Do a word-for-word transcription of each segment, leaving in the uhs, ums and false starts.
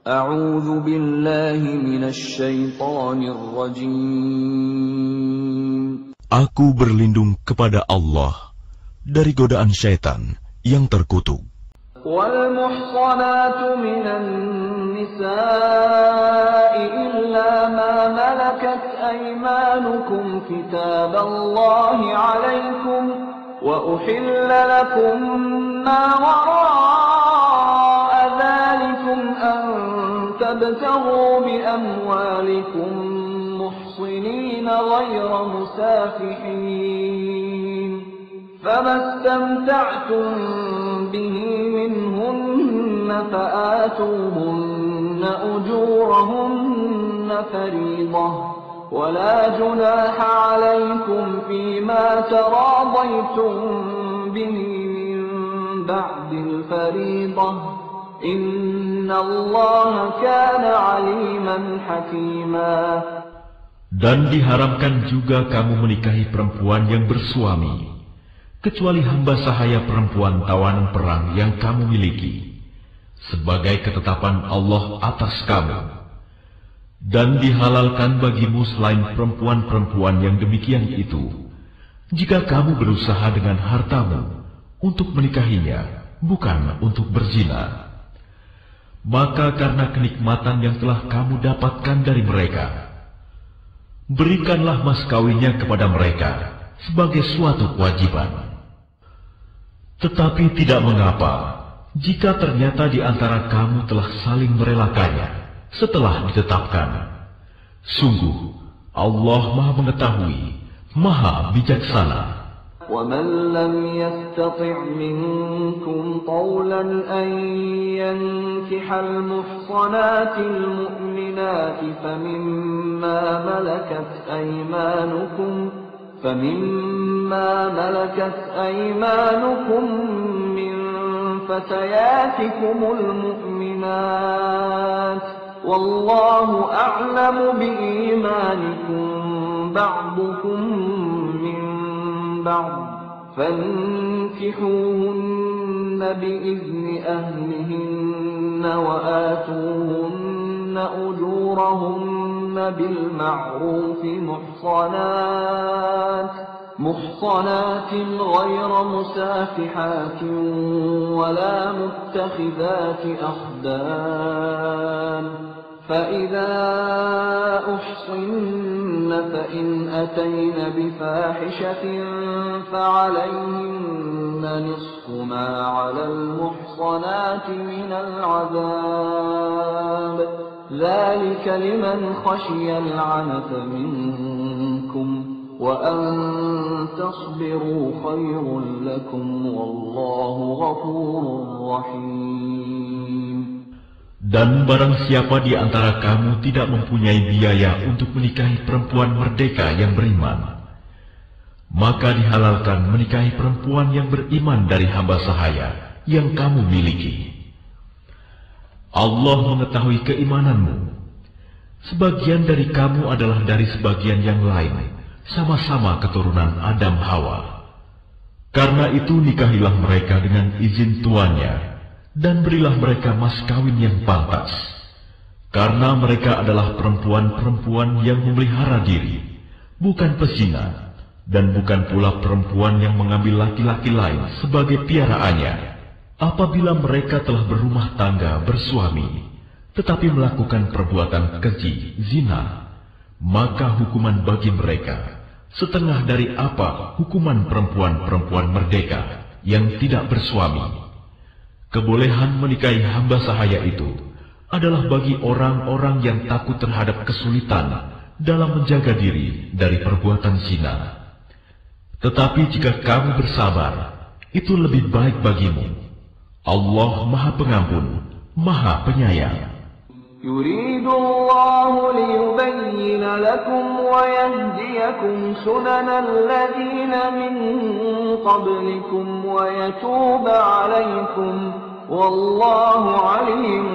A'udzu billahi minasy syaithanir rajim. Aku berlindung kepada Allah dari godaan syaitan yang terkutuk. Wal muhsanatu minan nisa'i illa ma malakat aymanukum kitaballahi 'alaykum wa uhilla lakum ma wara'a dhalikum an tabtaghu bi amwalikum muhsinina ghayra musafihin fama istamta'tum bihi minhunna fa'atuhunna ujurahunna fariidah wa la junaha 'alaykum fima taradaytum bihi min ba'dil fariidah innallaha kana 'aliman hakima. Dan diharamkan juga kamu menikahi perempuan yang bersuami, kecuali hamba sahaya perempuan tawanan perang yang kamu miliki, sebagai ketetapan Allah atas kamu. Dan dihalalkan bagimu selain perempuan-perempuan yang demikian itu, jika kamu berusaha dengan hartamu untuk menikahinya, bukan untuk berzina. Maka karena kenikmatan yang telah kamu dapatkan dari mereka, berikanlah mas kawinnya kepada mereka sebagai suatu kewajiban. Tetapi tidak mengapa jika ternyata di antara kamu telah saling merelakannya setelah ditetapkan. Sungguh Allah Maha Mengetahui, Maha Bijaksana. وَمَنْ لَمْ يَسْتَطِعْ مِنْكُمْ طَوْلًا أَنْ يَنْكِحَ الْمُحْصَنَاتِ الْمُؤْمِنَاتِ فَمِمَّا مَلَكَتْ أَيْمَانُكُمْ فَمِمَّا مَلَكَتْ أَيْمَانُكُمْ مِنْ فَتَيَاتِكُمُ الْمُؤْمِنَاتِ وَاللَّهُ أَعْلَمُ بِإِيمَانِكُمْ بَعْضُكُمْ مِنْ بعض فانكحوهن بإذن أهلهن وآتوهن أجورهن بالمعروف محصنات محصنات غير مسافحات ولا متخذات أخدان فإذا أحصن فإن أتين بفاحشة فعليهن نصف ما على المحصنات من العذاب ذلك لمن خشي العنت منكم وأن تصبروا خير لكم والله غفور رحيم. Dan barang siapa di antara kamu tidak mempunyai biaya untuk menikahi perempuan merdeka yang beriman, maka dihalalkan menikahi perempuan yang beriman dari hamba sahaya yang kamu miliki. Allah mengetahui keimananmu. Sebagian dari kamu adalah dari sebagian yang lain, sama-sama keturunan Adam Hawa. Karena itu nikahilah mereka dengan izin tuannya, dan berilah mereka mas kawin yang pantas, karena mereka adalah perempuan-perempuan yang memelihara diri, bukan pezina, dan bukan pula perempuan yang mengambil laki-laki lain sebagai piaraannya. Apabila mereka telah berumah tangga bersuami, tetapi melakukan perbuatan keji, zina, maka hukuman bagi mereka setengah dari apa hukuman perempuan-perempuan merdeka yang tidak bersuami. Kebolehan menikahi hamba sahaya itu adalah bagi orang-orang yang takut terhadap kesulitan dalam menjaga diri dari perbuatan zina. Tetapi jika kamu bersabar, itu lebih baik bagimu. Allah Maha Pengampun, Maha Penyayang. يريد الله ليبين لكم ويهديكم سنن الذين من قبلكم ويتوب عليكم والله عليم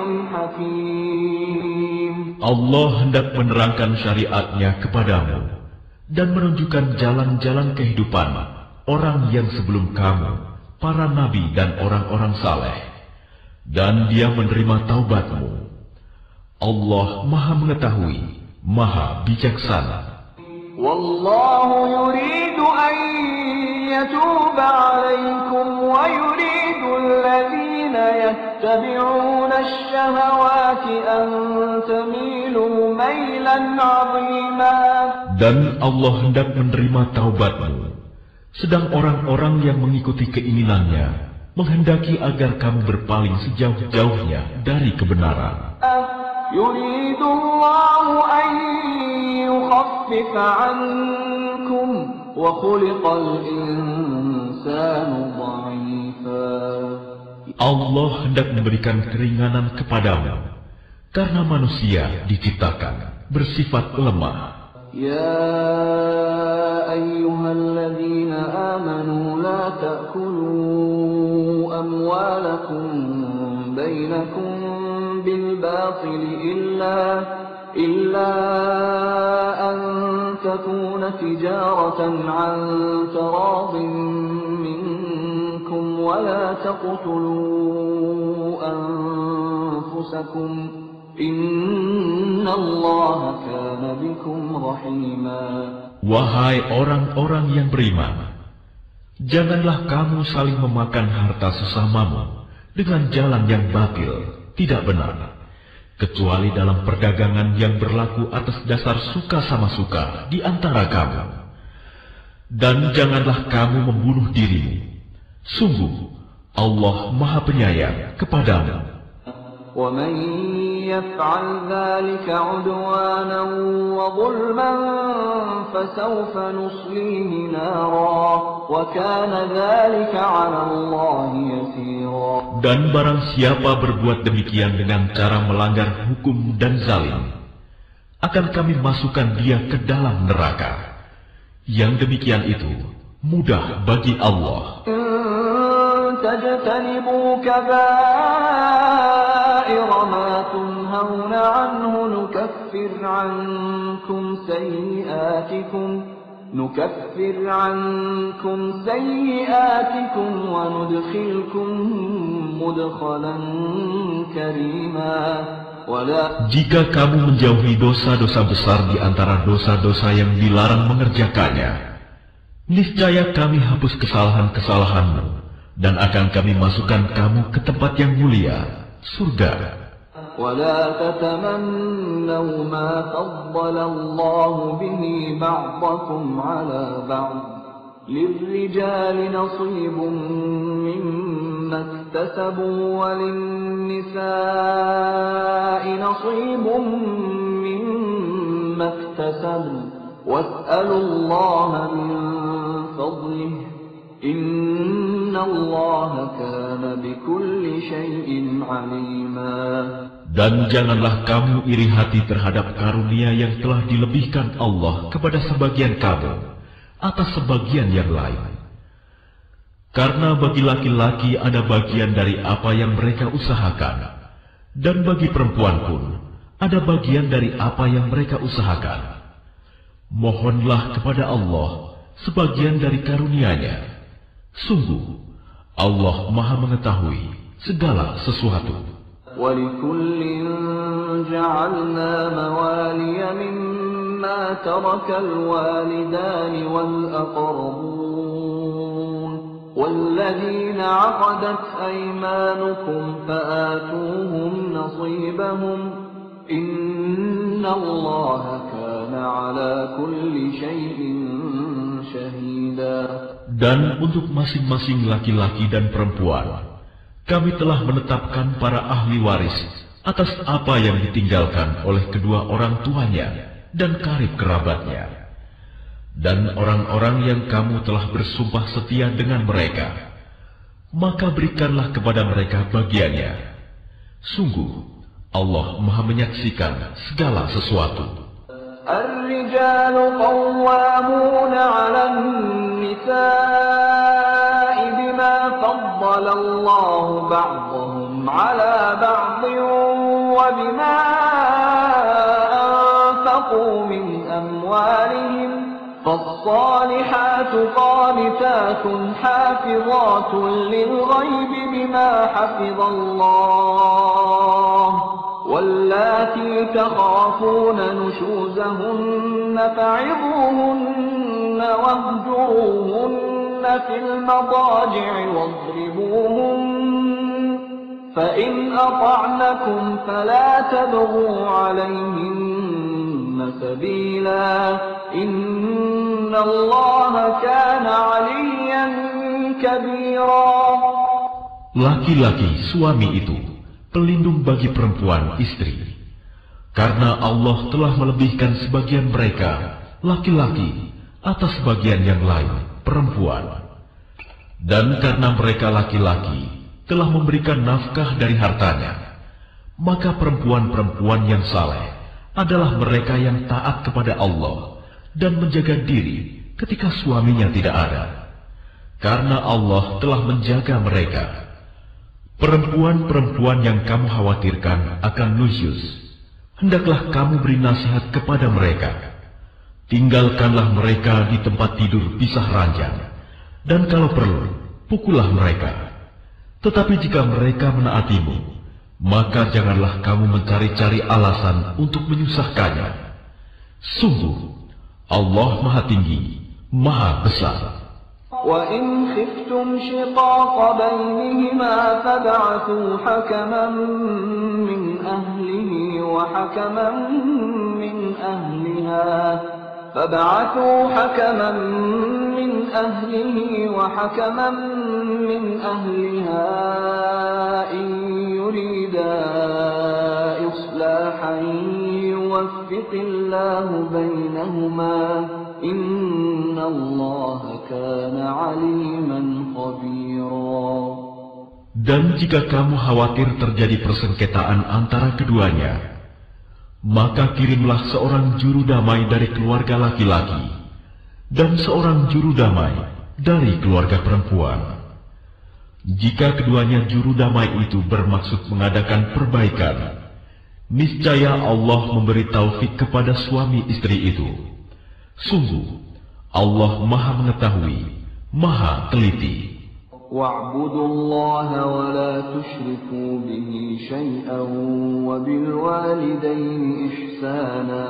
حكيم. Allah hendak menerangkan syariatnya kepadamu dan menunjukkan jalan-jalan kehidupan orang yang sebelum kamu, para nabi dan orang-orang saleh, dan Dia menerima taubatmu. Allah Maha Mengetahui, Maha Bijaksana. Wallahu yuridu an yatuba 'alaikum wa yuridu alladhina yattabi'una ash-shahawati an tamilu mailan 'azima. Dan Allah hendak menerima taubatmu, sedang orang-orang yang mengikuti keinginannya menghendaki agar kamu berpaling sejauh-jauhnya dari kebenaran. Yuridu Allahu an yukhaffifa 'ankum wa khuliqal insanu dha'ifa. Allah hendak memberikan keringanan kepadamu karena manusia diciptakan bersifat lemah. Ya ayyuhalladzina amanu la ta'kulu amwalakum bainakum bil batil illa illa an takuna tijaratan an taradin minkum wa la taqtulu anfusakum. Innallaha kana bikum rahima. Wahai orang-orang yang beriman, janganlah kamu saling memakan harta sesamamu dengan jalan yang batil, tidak benar, kecuali dalam perdagangan yang berlaku atas dasar suka sama suka di antara kamu. Dan janganlah kamu membunuh dirimu. Sungguh, Allah Maha Penyayang kepadamu. وَمَنْ يَفْعَلْ ذَلِكَ عُدْوَانًا وَظُلْمًا فَسَوْفَ نُصْلِيهِ نَارًا وَكَانَ ذَلِكَ عَلَى اللَّهِ يَسِيرًا. Dan barang siapa berbuat demikian dengan cara melanggar hukum dan zalim, akan kami masukkan dia ke dalam neraka. Yang demikian itu mudah bagi Allah. تَجْتَنِبُوا كَبَائِرَ مَا تُنْهَوْنَ عَنْهُ نُكَفِّرْ عَنْكُمْ سَيِّئَاتِكُمْ نُكَفِّرْ عَنْكُمْ سَيِّئَاتِكُمْ وَنُدْخِلْكُمْ مُدْخَلًا كَرِيمًا. Jika kamu menjauhi dosa-dosa besar di antara dosa-dosa yang dilarang mengerjakannya, niscaya kami hapus kesalahan-kesalahanmu dan akan kami masukkan kamu ke tempat yang mulia, surga. وَلَا تَتَمَنَّوْا مَا فَضَّلَ اللَّهُ بِهِ بَعْضَكُمْ عَلَى بَعْضٍ لِلرِّجَالِ نَصِيبٌ مِّمَّا اكْتَسَبُوا وَلِلنِّسَاءِ نَصِيبٌ مِّمَّا اكْتَسَبْنَ وَاسْأَلُوا اللَّهَ مِن فَضْلِهِ Innallaha kana bikulli syai'in 'alima. Dan janganlah kamu iri hati terhadap karunia yang telah dilebihkan Allah kepada sebagian kamu atas sebagian yang lain. Karena bagi laki-laki ada bagian dari apa yang mereka usahakan, dan bagi perempuan pun ada bagian dari apa yang mereka usahakan. Mohonlah kepada Allah sebagian dari karunia-Nya. Sungguh, Allah Maha Mengetahui segala sesuatu. وَلِكُلٍّ جَعَلْنَا مَوَالِيَ مِمَّا تَرَكَ الْوَالِدَانِ وَالْأَقْرَبُونَ وَالَّذِينَ عَقَدَتْ أَيْمَانُكُمْ فَآتُوهُمْ نَصِيبَهُمْ إِنَّ اللَّهَ كَانَ عَلَى كُلِّ شَيْءٍ شَهِيدًا. Dan untuk masing-masing laki-laki dan perempuan, kami telah menetapkan para ahli waris atas apa yang ditinggalkan oleh kedua orang tuanya dan karib kerabatnya. Dan orang-orang yang kamu telah bersumpah setia dengan mereka, maka berikanlah kepada mereka bagiannya. Sungguh, Allah Maha menyaksikan segala sesuatu. الرجال قوامون على النساء بما فضل الله بعضهم على بعض وبما أنفقوا من أموالهم فالصالحات قانتات حافظات للغيب بما حفظ الله واللاتي تخافون نشوزهن فعظوهن واهجروهن في المضاجع واضربوهن فإن أطعنكم فلا تبغوا عليهن سبيلا إن الله كان عليا كبيرا. Laki-laki suami itu pelindung bagi perempuan istri, karena Allah telah melebihkan sebagian mereka laki-laki atas sebagian yang lain perempuan, dan karena mereka laki-laki telah memberikan nafkah dari hartanya, maka perempuan-perempuan yang saleh adalah mereka yang taat kepada Allah dan menjaga diri ketika suaminya tidak ada, karena Allah telah menjaga mereka. Perempuan-perempuan yang kamu khawatirkan akan nusyuz, hendaklah kamu beri nasihat kepada mereka. Tinggalkanlah mereka di tempat tidur pisah ranjang, dan kalau perlu, pukullah mereka. Tetapi jika mereka menaatimu, maka janganlah kamu mencari-cari alasan untuk menyusahkannya. Sungguh, Allah Maha Tinggi, Maha Besar. وَإِنْ خِفْتُمْ شِقَاقَ بَيْنِهِمَا فَابْعَثُوا حَكَمًا مِّنْ أَهْلِهِ وَحَكَمًا مِّنْ أَهْلِهَا فَابْعَثُوا حَكَمًا مِّنْ أَهْلِهِ وَحَكَمًا مِّنْ أَهْلِهَا إِنْ يُرِيدَا إِصْلَاحًا يُوَفِّقِ اللَّهُ بَيْنَهُمَا إِنَّ اللَّهَ كَانَ عَلِيمًا خَبِيرًا. Dan jika kamu khawatir terjadi persengketaan antara keduanya, maka kirimlah seorang juru damai dari keluarga laki-laki dan seorang juru damai dari keluarga perempuan. Jika keduanya juru damai itu bermaksud mengadakan perbaikan, niscaya Allah memberi taufik kepada suami istri itu. Sungguh, Allah Maha Mengetahui, Maha Teliti. وَاعْبُدُوا اللَّهَ وَلَا تُشْرِكُوا بِهِ شَيْئًا وَبِالْوَالِدَيْنِ إِحْسَانًا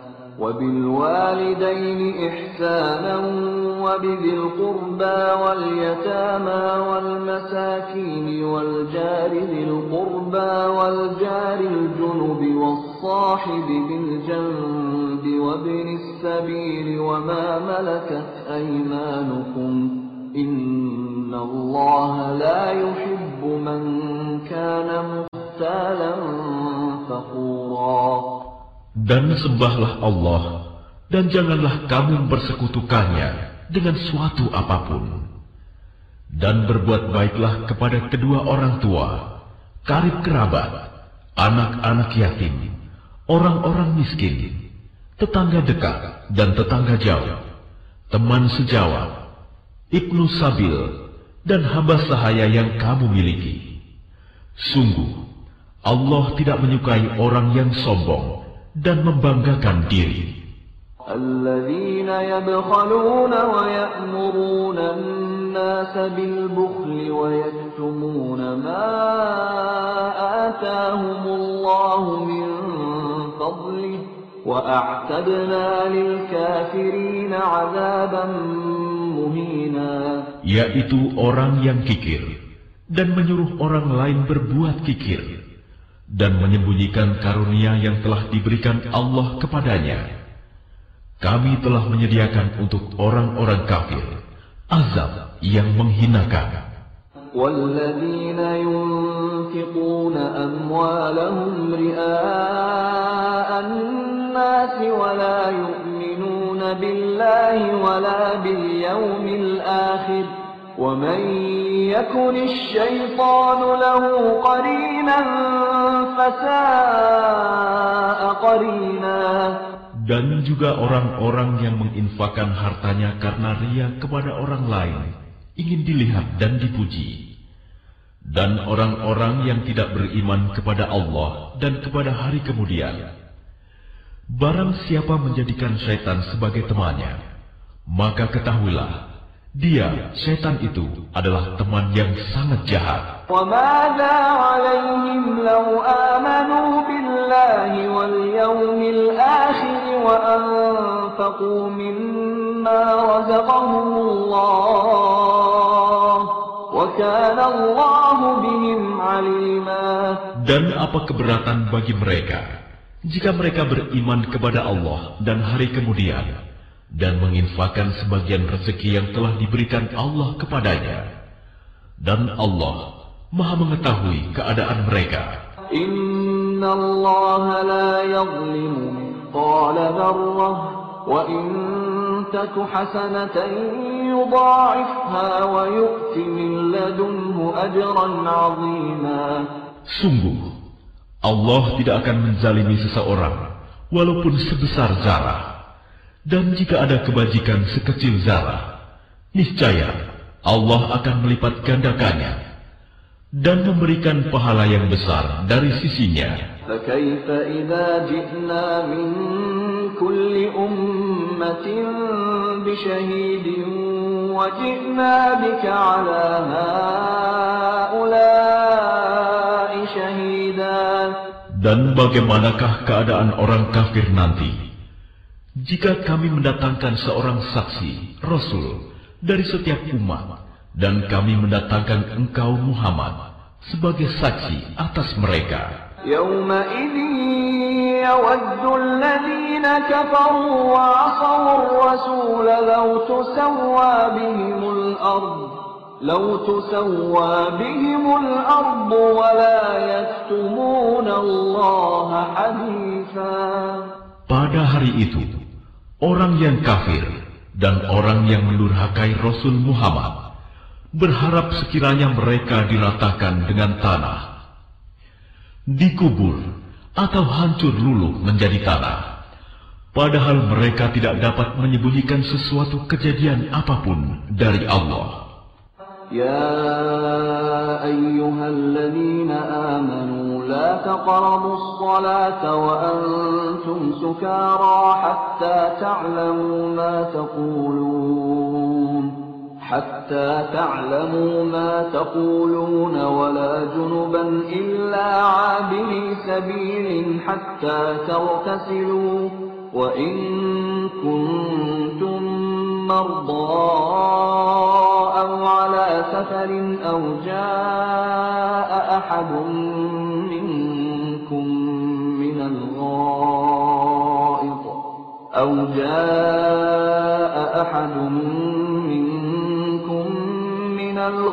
وَبِالْوَالِدَيْنِ إِحْسَانًا وَبِذِي الْقُرْبَى وَالْيَتَامَى وَالْمَسَاكِينِ وَالْجَارِ ذِي الْقُرْبَى وَالْجَارِ الْجُنُبِ وَالصَّاحِبِ بِالْجَنبِ وَابْنِ السَّبِيلِ وَمَا مَلَكَتْ أَيْمَانُكُمْ إِنَّ اللَّهَ لَا يُحِبُّ مَنْ كَانَ مُخْتَالًا فَخُورًا. Dan sembahlah Allah, dan janganlah kamu bersekutukannya dengan suatu apapun. Dan berbuat baiklah kepada kedua orang tua, karib kerabat, anak-anak yatim, orang-orang miskin, tetangga dekat dan tetangga jauh, teman sejawat, ibnu sabil, dan hamba sahaya yang kamu miliki. Sungguh, Allah tidak menyukai orang yang sombong dan membanggakan diri. الَّذِينَ يَبْخَلُونَ وَيَأْمُرُونَ النَّاسَ بِالْبُخْلِ وَيَكْتُمُونَ مَا آتَاهُمُ اللَّهُ مِنْ فَضْلِهِ وَأَعْتَدْنَا لِلْكَافِرِينَ عَذَابًا مُهِينًا. Yaitu orang yang kikir dan menyuruh orang lain berbuat kikir, dan menyembunyikan karunia yang telah diberikan Allah kepadanya. Kami telah menyediakan untuk orang-orang kafir azab yang menghinakan. وَالَّذِينَ يُنْفِقُونَ أَمْوَالَهُمْ رِئَاءَ النَّاسِ وَلَا يُؤْمِنُونَ بِاللَّهِ وَلَا بِالْيَوْمِ الْآخِرِ وَمَنْ يَكُنِ الشَّيْطَانُ لَهُ قَرِينًا فَسَاءَ قَرِينًا. Dan juga orang-orang yang menginfakkan hartanya karena ria kepada orang lain, ingin dilihat dan dipuji. Dan orang-orang yang tidak beriman kepada Allah dan kepada hari kemudian. Barang siapa menjadikan syaitan sebagai temannya, maka ketahuilah, dia, syaitan itu, adalah teman yang sangat jahat. وَمَاذَا عَلَيْهِمْ لَوْ آمَنُوا بِاللَّهِ وأنفقوا مما رزقهم الله وكان الله بهم عليما. Dan apa keberatan bagi mereka jika mereka beriman kepada Allah dan hari kemudian dan menginfakkan sebagian rezeki yang telah diberikan Allah kepadanya, dan Allah Maha mengetahui keadaan mereka. Inna Allah la yazlimu mithqala dzarrah wa in taku hasanatan yudha'ifha wa yu'ti min ladunhu ajran 'azima. Sungguh Allah tidak akan menzalimi seseorang walaupun sebesar zarah, dan jika ada kebajikan sekecil zarah, niscaya Allah akan melipat gandakannya dan memberikan pahala yang besar dari sisinya. فَكَيْفَ إِذَا جِئْنَا مِنْ كُلِّ أُمَّةٍ بِشَهِيدٍ وَجِئْنَا بِكَ عَلَى هَؤُلَاءِ شَهِيدًا. Dan bagaimanakah keadaan orang kafir nanti jika kami mendatangkan seorang saksi, Rasul, dari setiap umat, dan kami mendatangkan engkau Muhammad sebagai saksi atas mereka? يَوْمَئِذٍ يَوَدُّ الَّذِينَ كَفَرُوا وَعَصَوُا الرَّسُولَ لَوْ تُسَوَّى بِهِمُ الْأَرْضُ لَوْ تُسَوَّى بِهِمُ الْأَرْضُ وَلَا يَكْتُمُونَ اللَّهَ حَدِيثًا. Pada hari itu, orang yang kafir dan orang yang mendurhakai Rasul Muhammad berharap sekiranya mereka diratakan dengan tanah, dikubur atau hancur luluh menjadi tanah, padahal mereka tidak dapat menyembunyikan sesuatu kejadian apapun dari Allah. يا أيها الذين آمنوا لا تقربوا الصلاة وأنتم سكارى حتى تعلموا ما تقولون حتى تعلموا ما تقولون ولا جنبا إلا عابري سبيل حتى تغتسلوا وإن كنتم مرضى أو على سفر أو جاء أحد منكم من الغائط أو جاء أحد منكم من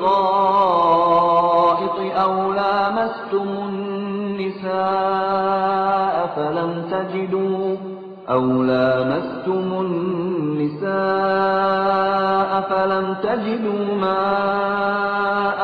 الغائط أو لامستم النساء فلم تجدوا أو لامستم النساء فلم تجدوا ماء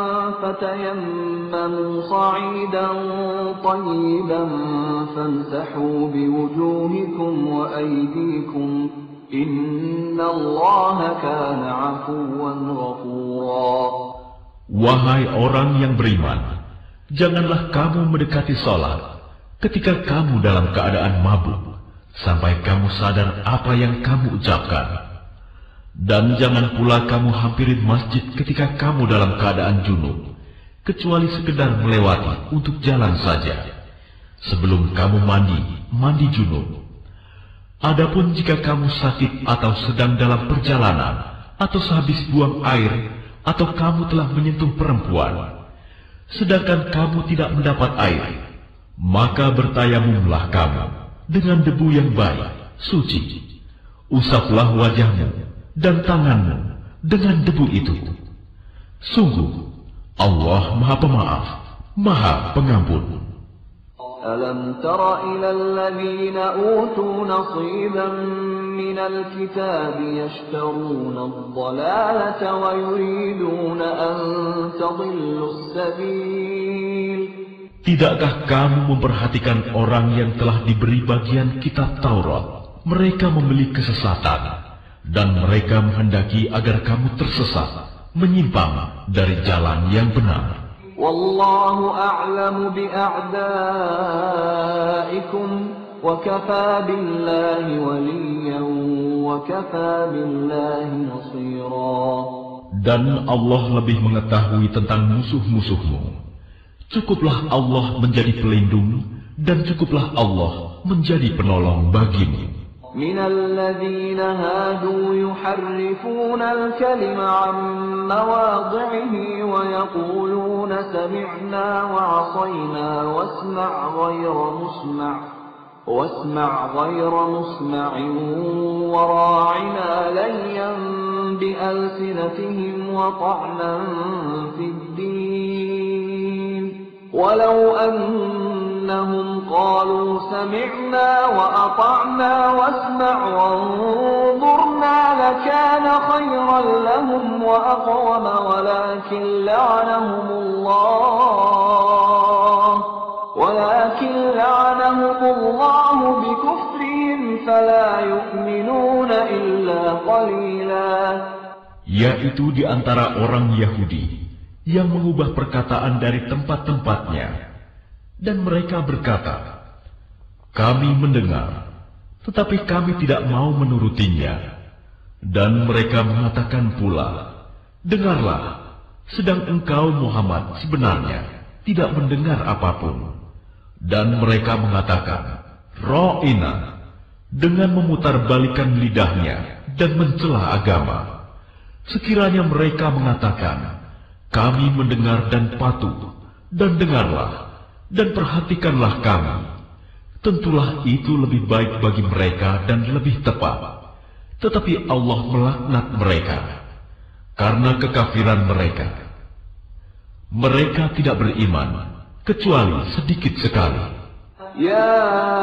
فتيمموا صعيدا طيبا فامسحوا بوجوهكم وأيديكم إن الله كان عفوا غفورا. Wahai orang yang beriman, janganlah kamu mendekati salat ketika kamu dalam keadaan mabuk, sampai kamu sadar apa yang kamu ucapkan. Dan jangan pula kamu hampirin masjid ketika kamu dalam keadaan junub, kecuali sekedar melewati untuk jalan saja. Sebelum kamu mandi, mandi junub. Adapun jika kamu sakit atau sedang dalam perjalanan, atau sehabis buang air, atau kamu telah menyentuh perempuan, sedangkan kamu tidak mendapat air, maka bertayamumlah kamu dengan debu yang baik, suci. Usaplah wajahmu dan tanganmu dengan debu itu. Sungguh, Allah Maha Pemaaf, Maha Pengampun. Alam tara ila alladhina utu nasiban minal kitab yashtaruna ad-dalalata wa yuriduna an tadillu as-sabil. Tidakkah kamu memperhatikan orang yang telah diberi bagian kitab Taurat? Mereka membeli kesesatan, dan mereka menghendaki agar kamu tersesat, menyimpang dari jalan yang benar. Wallahu a'lamu bi'a'daikum wa kafa billahi waliyan wa kafa billahi nasira. Dan Allah lebih mengetahui tentang musuh-musuhmu. Cukuplah Allah menjadi pelindung, dan cukuplah Allah menjadi penolong bagimu. من الذين هادوا يحرفون الكلم عن مواضعه ويقولون سمعنا وعصينا واسمع غير مسمع واسمع غير مسمع وراعنا ليا بألسنتهم وطعنا في الدين ولو أنهم قالوا سمعنا وأطعنا واسمع وانظرنا لكان خيرا لهم وأقوم ولكن لعنهم الله ولكن لعنهم الله بكفرهم فلا يؤمنون إلا قليلا. Yaitu di antara orang Yahudi yang mengubah perkataan dari tempat-tempatnya, dan mereka berkata, kami mendengar, tetapi kami tidak mau menurutinya. Dan mereka mengatakan pula, dengarlah, sedang engkau Muhammad sebenarnya tidak mendengar apapun. Dan mereka mengatakan, Ra'ina, dengan memutarbalikkan lidahnya dan mencela agama. Sekiranya mereka mengatakan, kami mendengar dan patuh, dan dengarlah, dan perhatikanlah kami. Tentulah itu lebih baik bagi mereka dan lebih tepat. Tetapi Allah melaknat mereka karena kekafiran mereka. Mereka tidak beriman kecuali sedikit sekali. Ya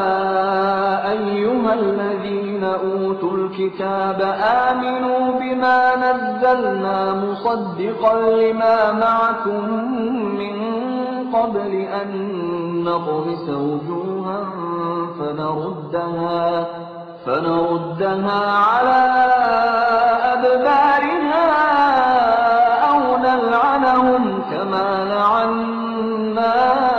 ayyuhalladzina utul kitab aminu bima nazzalna musaddiqan lima ma'akum min qabli an naqmisa wujuhan fanaruddaha fanaruddaha ala adbariha aw nal'anahum kama la'anna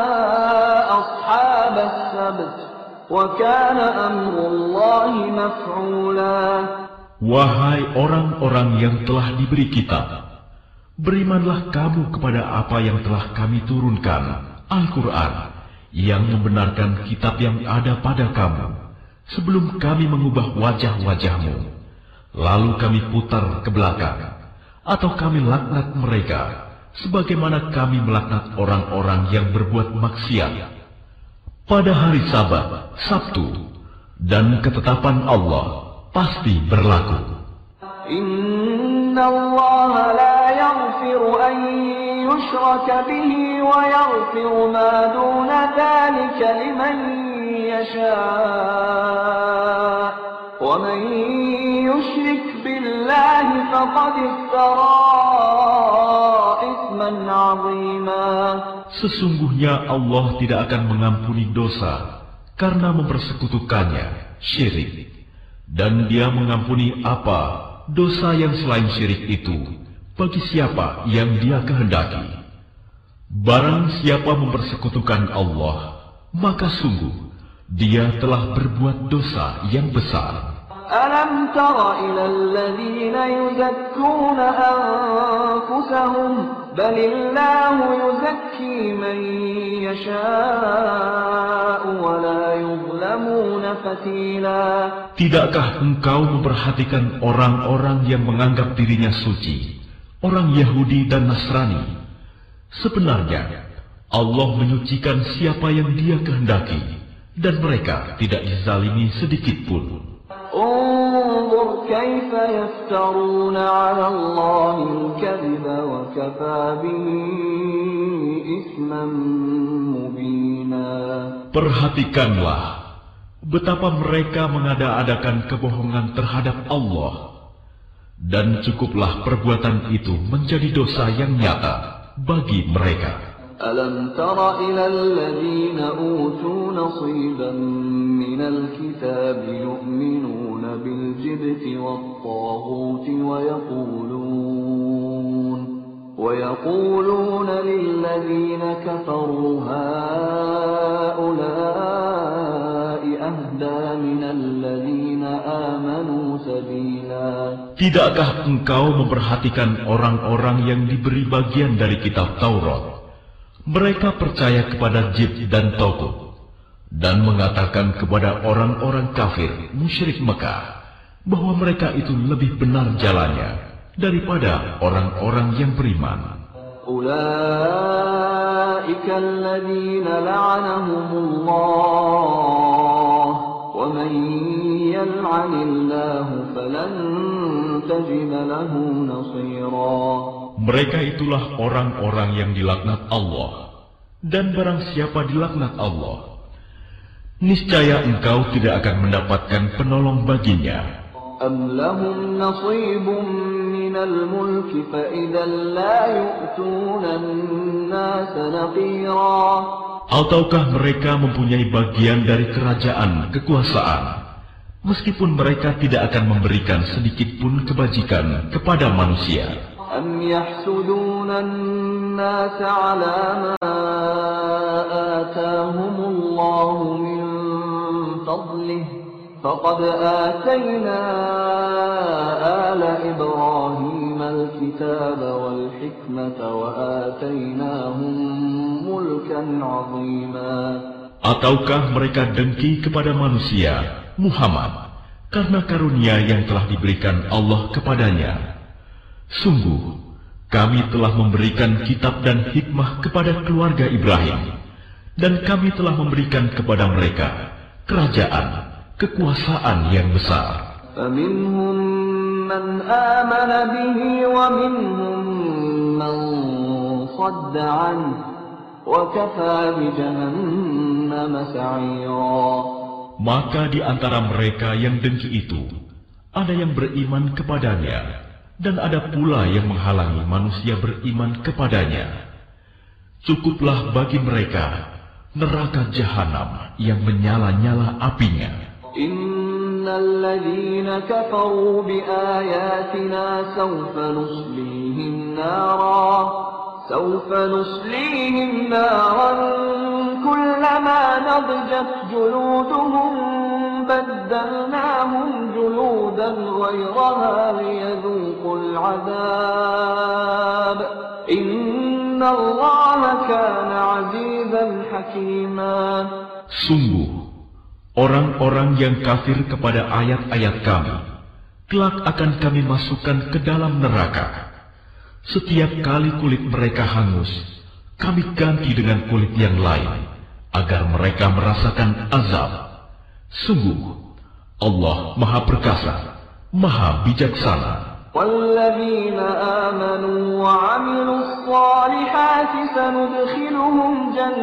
ashab as-sabt wa kana amrullahi maf'ula. Wahai orang-orang yang telah diberi kitab, berimanlah kamu kepada apa yang telah kami turunkan, Al-Quran, yang membenarkan kitab yang ada pada kamu, sebelum kami mengubah wajah-wajahmu, lalu kami putar ke belakang, atau kami laknat mereka, sebagaimana kami melaknat orang-orang yang berbuat maksiat. Pada hari Sabat, Sabtu, dan ketetapan Allah pasti berlaku. Inna Allah la yaghfiru an yushraka bihi wa yaghfiru ma duna dhalika liman yasha' wa man yushrik billahi faqad iftara ithman 'azima. Sesungguhnya Allah tidak akan mengampuni dosa karena mempersekutukannya, syirik. Dan Dia mengampuni apa dosa yang selain syirik itu bagi siapa yang Dia kehendaki. Barang siapa mempersekutukan Allah, maka sungguh dia telah berbuat dosa yang besar. Alam tara ila alladhina yuzakkuna anfusahum balillahu yuzakki man yasha'u wa la yuzlamuna fatila. Tidakkah engkau memperhatikan orang-orang yang menganggap dirinya suci, orang Yahudi dan Nasrani? Sebenarnya Allah menyucikan siapa yang Dia kehendaki, dan mereka tidak dizalimi sedikit pun. انظر كيف يفترون على الله الكذب وكفى به إثما مبينا. Perhatikanlah betapa mereka mengada-adakan kebohongan terhadap Allah, dan cukuplah perbuatan itu menjadi dosa yang nyata bagi mereka. ألم تر إلى الذين أوتوا نصيبا من الكتاب يؤمنون بالجبت والطاغوت ويقولون ويقولون للذين كفروا هؤلاء أهدى من الذين آمنوا سبيلا. Tidakkah engkau memperhatikan orang-orang yang diberi bagian dari kitab Taurat? Mereka percaya kepada Jibt dan Togut, dan mengatakan kepada orang-orang kafir musyrik Mekah bahwa mereka itu lebih benar jalannya daripada orang-orang yang beriman. Ulaika alladziina la'anahumullah wa man yal'anillahu falan tajida lahu nasira. Mereka itulah orang-orang yang dilaknat Allah, dan barang siapa dilaknat Allah, niscaya engkau tidak akan mendapatkan penolong baginya. Am lahum nasibun minal mulki fa idzan la yu'tuna an-nasa naqira. Ataukah mereka mempunyai bagian dari kerajaan kekuasaan, meskipun mereka tidak akan memberikan sedikit pun kebajikan kepada manusia. Am yahsuduna an-nasa 'ala ma atahumullahu min fadlihi faqad atayna ala Ibrahim al-kitaba wal hikmata wa atainahum mulkan 'azima. Ataukah mereka dengki kepada manusia, Muhammad, karena karunia yang telah diberikan Allah kepadanya? Sungguh, kami telah memberikan kitab dan hikmah kepada keluarga Ibrahim, dan kami telah memberikan kepada mereka kerajaan, kekuasaan yang besar. فَمِنْهُمْ مَنْ آمَنَ بِهِ وَمِنْهُمْ مَنْ صَدَّ عَنْهُ وَكَفَى بِجَهَنَّمَ سَعِيرًا. Maka di antara mereka yang dengki itu, ada yang beriman kepadanya, dan ada pula yang menghalangi manusia beriman kepadanya. Cukuplah bagi mereka neraka jahanam yang menyala-nyala apinya. Innal ladzina kafaru biayatina sawfa nuslihim nara sawfa nuslihim naran kullama nadjat juluduhum baddalnahum juludan ghayraha liyadhuqul 'adzab innallaha kana 'azizan hakima. Sungguh, orang-orang yang kafir kepada ayat-ayat kami, kelak akan kami masukkan ke dalam neraka. Setiap kali kulit mereka hangus, kami ganti dengan kulit yang lain, agar mereka merasakan azab. Sungguh, Allah Maha Perkasa, Maha Bijaksana. وَالَّذِينَ آمَنُوا وَعَمِلُوا الصَّالِحَاتِ سَنُدْخِلُهُمْ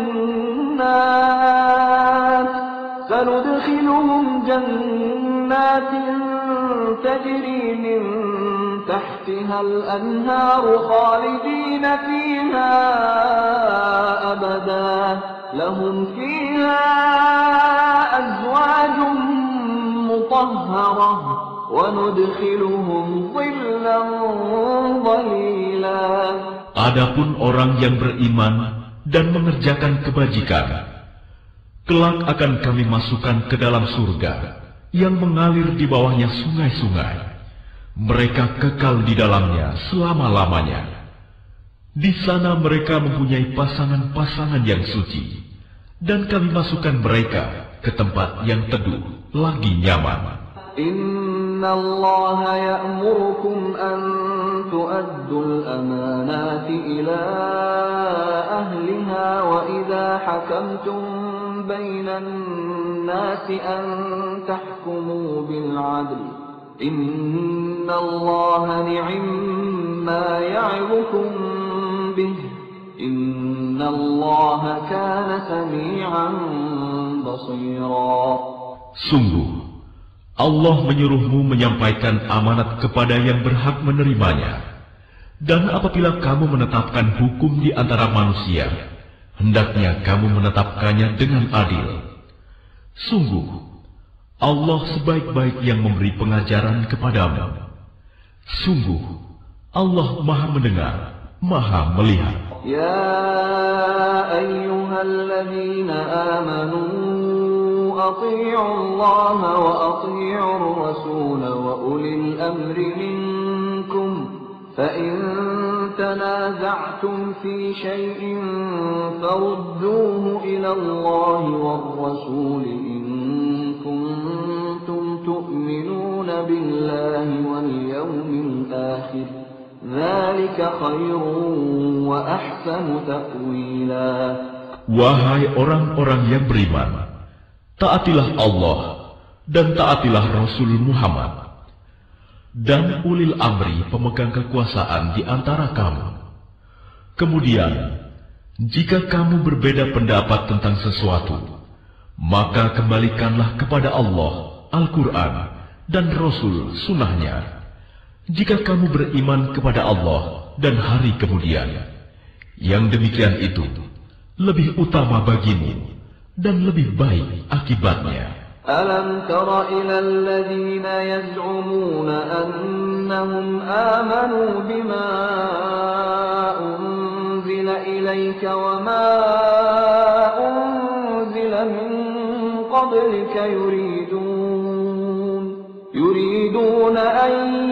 جَنَّاتٍ سَنُدْخِلُهُمْ جَنَّاتٍ تَجْرِي مِنْ تَحْتِهَا الْأَنْهَارُ خَالِدِينَ فِيهَا أَبَدًا لَهُمْ فِيهَا أَزْوَاجٌ مُطَهَّرَةٌ وَنُدْخِلُهُمْ ظِلًّا ظَلِيلًا. Adapun orang yang beriman dan mengerjakan kebajikan, kelak akan kami masukkan ke dalam surga yang mengalir di bawahnya sungai-sungai. Mereka kekal di dalamnya selama-lamanya. Di sana mereka mempunyai pasangan-pasangan yang suci, dan kami masukkan mereka ke tempat yang teduh lagi nyaman. Inna Allah ya'murukum an tu'addul amanati ila ahliha wa idha hakamtum bainan nasi an tahkumu bil 'adl. Inna Allah ni'imma ya'idukum bih. Inna Allah kana sami'an basira. Sungguh, Allah menyuruhmu menyampaikan amanat kepada yang berhak menerimanya. Dan apabila kamu menetapkan hukum di antara manusia, hendaknya kamu menetapkannya dengan adil. Sungguh, Allah sebaik-baik yang memberi pengajaran kepadamu. Sungguh, Allah Maha mendengar, Maha melihat. Ya ayyuhalladzina amanu atii'u Allah wa atii'u ar-rasul wa ulil amri minkum فإن تنازعتم في شيء فردوه إلى الله والرسول إن كنتم تؤمنون بالله واليوم الآخر ذلك خير وأحسن تأويلا. Wahai orang-orang yang beriman, taatilah Allah dan taatilah Rasul Muhammad dan ulil amri pemegang kekuasaan di antara kamu. Kemudian, jika kamu berbeda pendapat tentang sesuatu, maka kembalikanlah kepada Allah, Al-Quran, dan Rasul Sunnahnya. Jika kamu beriman kepada Allah dan hari kemudian, yang demikian itu lebih utama bagimu dan lebih baik akibatnya. ألم تر إلى الذين يزعمون أنهم آمنوا بما أنزل إليك وما أنزل من قبلك يريدون يريدون أن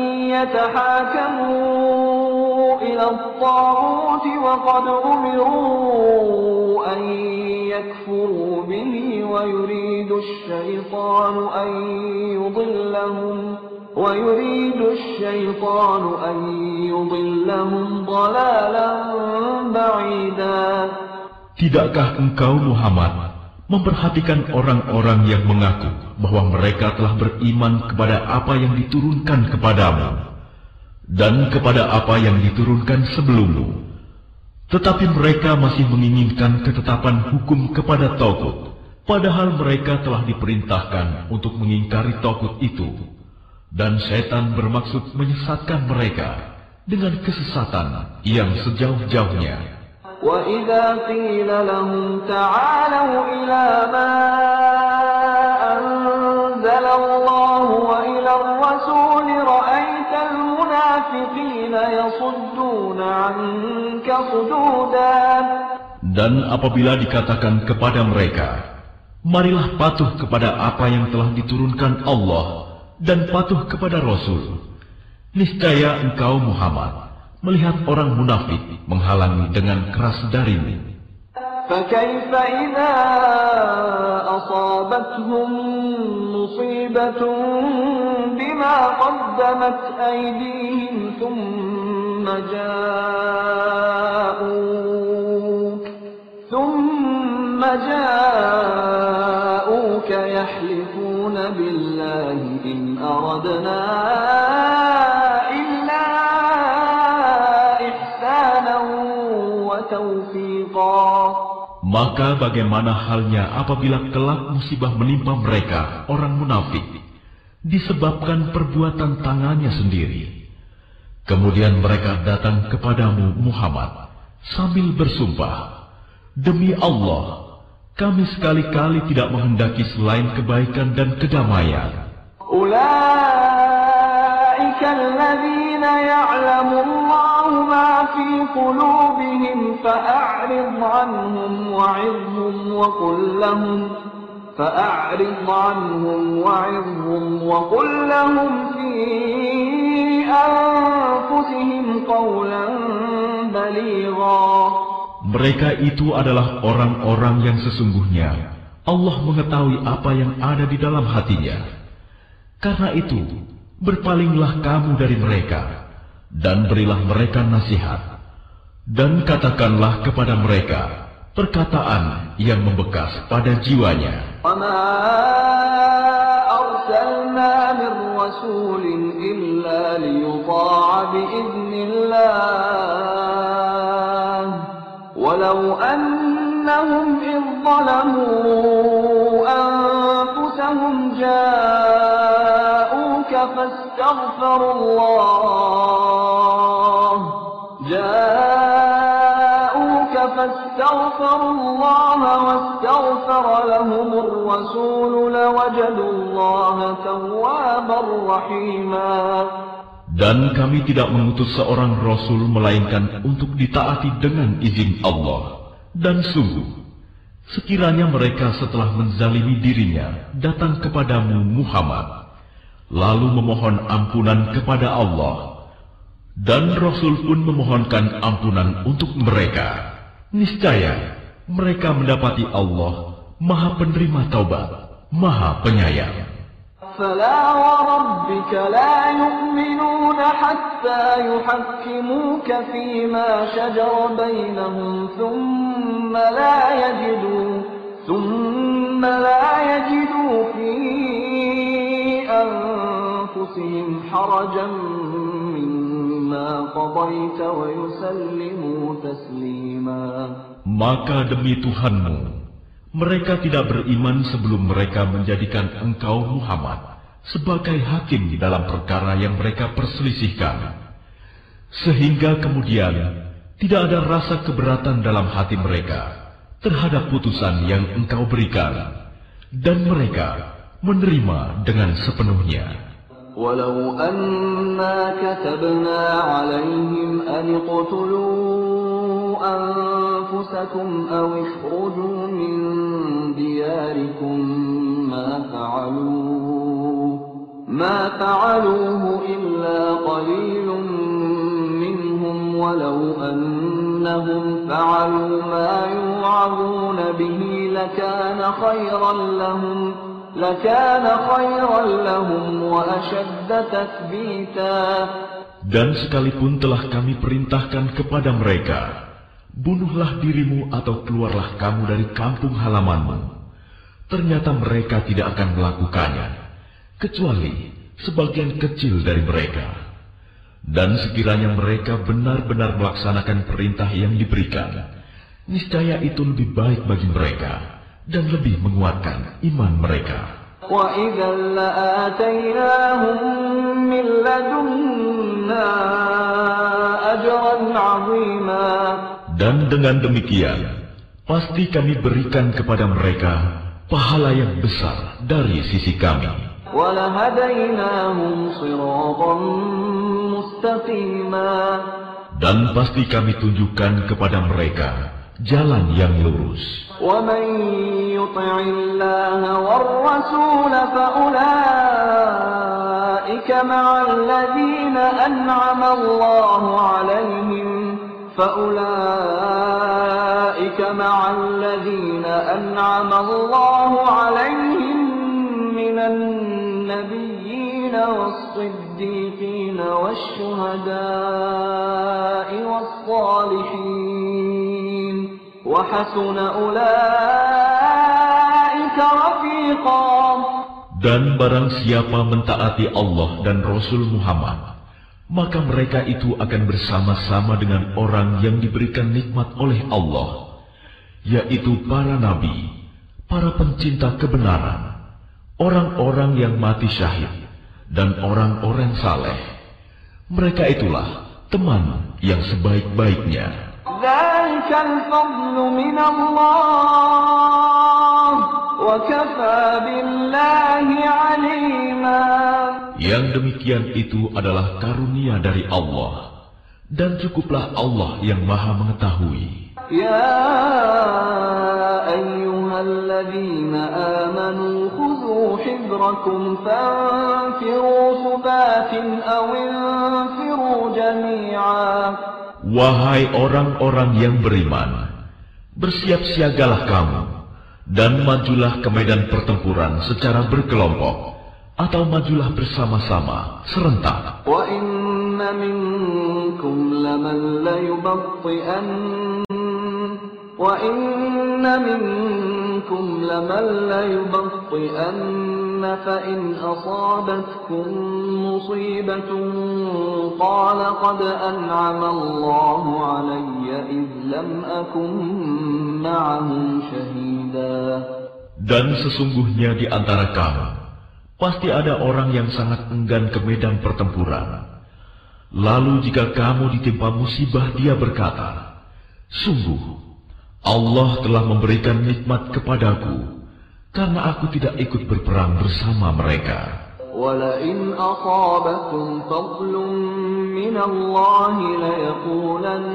يتحاكموا إلى الطاغوت وقد أمروا أن يكفروا به ويريد الشيطان أن يضلهم ويريد الشيطان أن يضلهم ضلالا بعيدا. Tidakkah engkau Muhammad memperhatikan orang-orang yang mengaku bahwa mereka telah beriman kepada apa yang diturunkan kepadamu dan kepada apa yang diturunkan sebelummu, tetapi mereka masih menginginkan ketetapan hukum kepada Tauhid, padahal mereka telah diperintahkan untuk mengingkari Tauhid itu, dan setan bermaksud menyesatkan mereka dengan kesesatan yang sejauh-jauhnya. وَإِذَا قِيلَ لَهُمْ تَعَالَوْا إِلَى مَا أَنزَلَ اللَّهُ وَإِلَى الرَّسُولِ رَأَيْتَ الْمُنَافِقِينَ يَصُدُّونَ عَنكَ صُدُودًا. Dan apabila dikatakan kepada mereka, marilah patuh kepada apa yang telah diturunkan Allah dan patuh kepada Rasul, niscaya engkau Muhammad melihat orang munafik menghalangi dengan keras darimu. فَكَيْفَ إِذَا أَصَابَتْهُم مُّصِيبَةٌ بِمَا قَدَّمَتْ أَيْدِيهِمْ ثُمَّ جَاءُوكَ ثُمَّ جَاءُوكَ يَحْلِفُونَ بِاللَّهِ إِنْ أَرَدْنَا Maka bagaimana halnya apabila kelak musibah menimpa mereka, orang munafik, disebabkan perbuatan tangannya sendiri. Kemudian mereka datang kepadamu Muhammad sambil bersumpah, demi Allah, kami sekali-kali tidak menghendaki selain kebaikan dan kedamaian. Ulaika alladzina ya'lamu Allahu ma fi qulubihim fa'rid 'anhum wa'idhhum wa qul lahum fa'rid 'anhum wa'idhhum wa qul lahum fi anfusihim qawlan baligha. Mereka itu adalah orang-orang yang sesungguhnya Allah mengetahui apa yang ada di dalam hatinya. Karena itu, berpalinglah kamu dari mereka, dan berilah mereka nasihat, dan katakanlah kepada mereka perkataan yang membekas pada jiwanya. وَمَا أَرْسَلْنَا مِن رَّسُولٍ إِلَّا لِيُطَاعَ بِإِذْنِ اللَّهِ وَلَوْ أَنَّهُمْ إِذ ظَّلَمُوا أَنفُسَهُمْ جَاءُوكَ فَاسْتَغْفَرُوا اللَّهَ جَاءُوكَ فَاسْتَغْفَرُوا اللَّهَ وَاسْتَغْفَرَ لَهُمُ الرَّسُولُ لَوَجَدُوا اللَّهَ تَوَّابًا رَّحِيمًا. Dan kami tidak mengutus seorang Rasul melainkan untuk ditaati dengan izin Allah. Dan sungguh, sekiranya mereka setelah menzalimi dirinya datang kepadamu Muhammad, lalu memohon ampunan kepada Allah, Dan Rasul pun memohonkan ampunan untuk mereka. Niscaya mereka mendapati Allah Maha Penerima Taubat, Maha Penyayang. فلا وربك لا يؤمنون حتى يحكموك فيما شجر بينهم ثم لا يجدوا ثم لا يجدوا في أنفسهم حرجا مما قضيت ويسلموا تسليما. Maka demi Tuhanmu, mereka tidak beriman sebelum mereka menjadikan engkau Muhammad sebagai hakim di dalam perkara yang mereka perselisihkan. Sehingga kemudian tidak ada rasa keberatan dalam hati mereka terhadap putusan yang engkau berikan, dan mereka menerima dengan sepenuhnya. Walau anna katabna alaihim an iqtulu أنفسكم أو اخرجوا من دياركم ما فعلوه ما فعلوه إلا قليل منهم ولو أنهم فعلوا ما يوعظون به لكان خيرا لهم لكان خيرا لهم وأشد تثبيتا. Dan sekalipun telah kami perintahkan kepada mereka, bunuhlah dirimu atau keluarlah kamu dari kampung halamanmu, ternyata mereka tidak akan melakukannya, kecuali sebagian kecil dari mereka. Dan sekiranya mereka benar-benar melaksanakan perintah yang diberikan, niscaya itu lebih baik bagi mereka dan lebih menguatkan iman mereka. وَإِذًا لَآتَيْنَاهُمْ مِنْ لَدُنَّا أَجْرًا عَظِيمًا. Dan dengan demikian, pasti kami berikan kepada mereka pahala yang besar dari sisi kami. Dan pasti kami tunjukkan kepada mereka jalan yang lurus. وَمَنْ يُطِعِ اللَّهَ وَالرَّسُولَ فَأُولَئِكَ مَعَ الَّذِينَ أَنْعَمَ اللَّهُ عَلَيْهِمْ فأولئك مع الذين أنعم الله عليهم من النبيين والصديقين والشهداء والصالحين وحسن أولئك رفيقا. Dan barang siapa mentaati Allah dan Rasul Muhammad, maka mereka itu akan bersama-sama dengan orang yang diberikan nikmat oleh Allah, yaitu para nabi, para pencinta kebenaran, orang-orang yang mati syahid, dan orang-orang saleh. Mereka itulah teman yang sebaik-baiknya. Dzalikal fadlu minallah, wa kafaa billahi alima. Yang demikian itu adalah karunia dari Allah, dan cukuplah Allah yang Maha Mengetahui. Ya ayyuhalladzina amanu khudhu hidrakum fanfiru thubatin aw infiru jami'a. Wahai orang-orang yang beriman, bersiap-siagalah kamu dan majulah ke medan pertempuran secara berkelompok, atau majulah bersama-sama serentak. Wa inna minkum laman layubatti'an wa inna minkum laman layubatti'an fa in asabatkum musibatun qala qad an'ama Allahu alayya id lam akun ma'ahum shahida. Dan sesungguhnya di antara kamu pasti ada orang yang sangat enggan ke medan pertempuran. Lalu jika kamu ditimpa musibah, dia berkata, sungguh, Allah telah memberikan nikmat kepadaku, karena aku tidak ikut berperang bersama mereka. وَلَئِنْ أَصَابَكُمْ فَضْلٌ مِّنَ اللَّهِ لَيَقُولَنَّ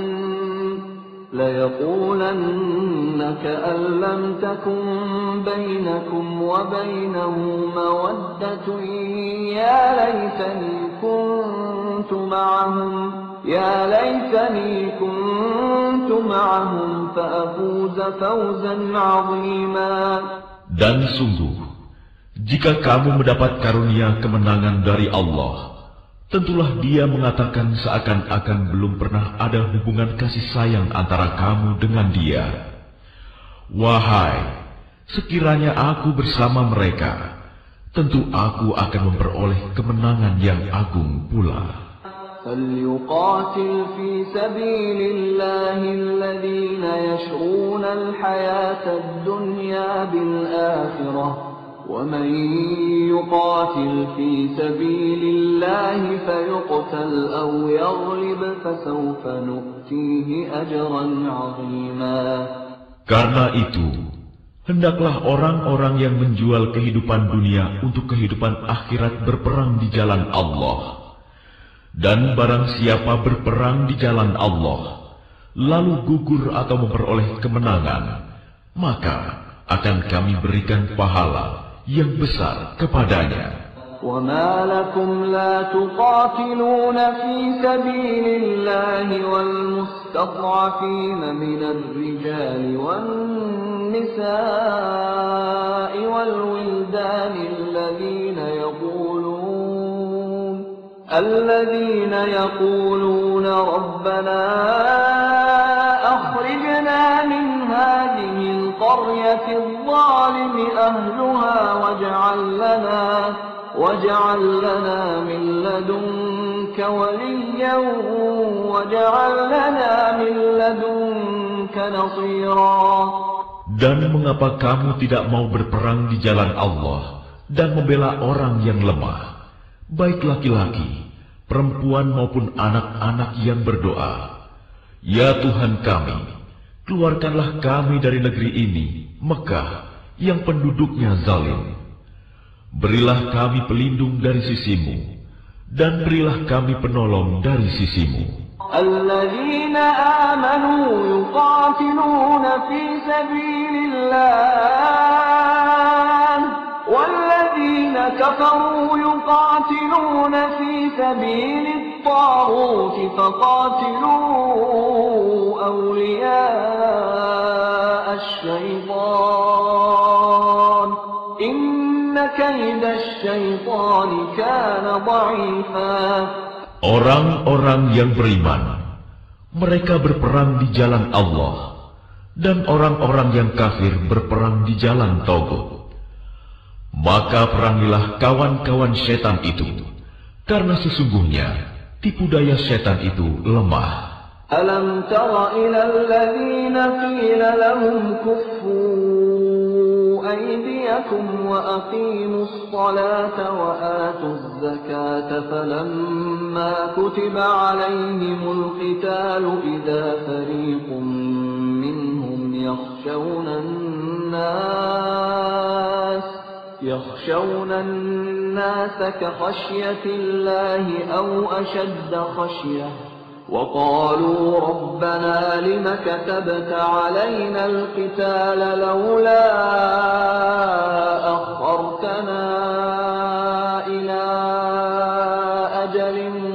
لَيَقُولَنَّ كَأَن لَّمْ تَكُن بَيْنَكُمْ وَبَيْنَهُ مَوَدَّةٌ يَا لَيْتَنِي كُنتُ مَعَهُمْ يا ليتني كنت معهم فأفوز فوزا عظيما. Dan sungguh, jika kamu mendapat karunia kemenangan dari Allah, tentulah Dia mengatakan seakan-akan belum pernah ada hubungan kasih sayang antara kamu dengan Dia. Wahai, sekiranya aku bersama mereka, tentu aku akan memperoleh kemenangan yang agung pula. فليقاتل في سبيل الله الذين يشرون الحياة الدنيا بالآخرة ومن يقاتل في سبيل الله فيقتل أو يغلب فسوف نؤتيه أجرا عظيما. Karena itu, hendaklah orang-orang yang menjual kehidupan dunia untuk kehidupan akhirat berperang di jalan Allah. Dan barang siapa berperang di jalan Allah, lalu gugur atau memperoleh kemenangan, maka akan kami berikan pahala yang besar kepadanya. وَمَا لَكُمْ لَا تُقَاتِلُونَ فِي سَبِيلِ اللَّهِ وَالْمُسْتَضْعَفِينَ مِنَ الرِّجَالِ وَالنِّسَاءِ وَالْوِلْدَانِ الَّذِينَ يَقُولُونَ الذين يقولون ربنا أخرجنا من هذه القرية الظالم أهلها واجعل لنا واجعل لنا من لدنك وليا واجعل لنا من لدنك نصيرا. Dan mengapa kamu tidak mau berperang di jalan Allah dan membela orang yang lemah, baik laki-laki, perempuan maupun anak-anak yang berdoa, Ya Tuhan kami, keluarkanlah kami dari negeri ini, Mekah, yang penduduknya zalim. Berilah kami pelindung dari sisimu, dan berilah kami penolong dari sisimu. الذين آمنوا يقاتلون في سبيل الله والذين كفروا يقاتلون في سبيل الطاغوت فقاتلوا أولياء الشيطان إن كيد الشيطان كان ضعيفا. Orang-orang yang beriman, mereka berperang di jalan Allah, dan orang-orang yang kafir berperang di jalan Togut. Maka perangilah kawan-kawan setan itu, karena sesungguhnya tipu daya setan itu lemah. Alam tara ila alladhina qila lahum kuffu aydiyakum wa aqimus salata wa atuz zakata falamma kutiba alayhimul qitalu idza fariqun minhum yakhshawna an-nas يخشون الناس كخشية الله أو أشد خشية وقالوا ربنا لم كتبت علينا القتال لولا أخرتنا إلى أجل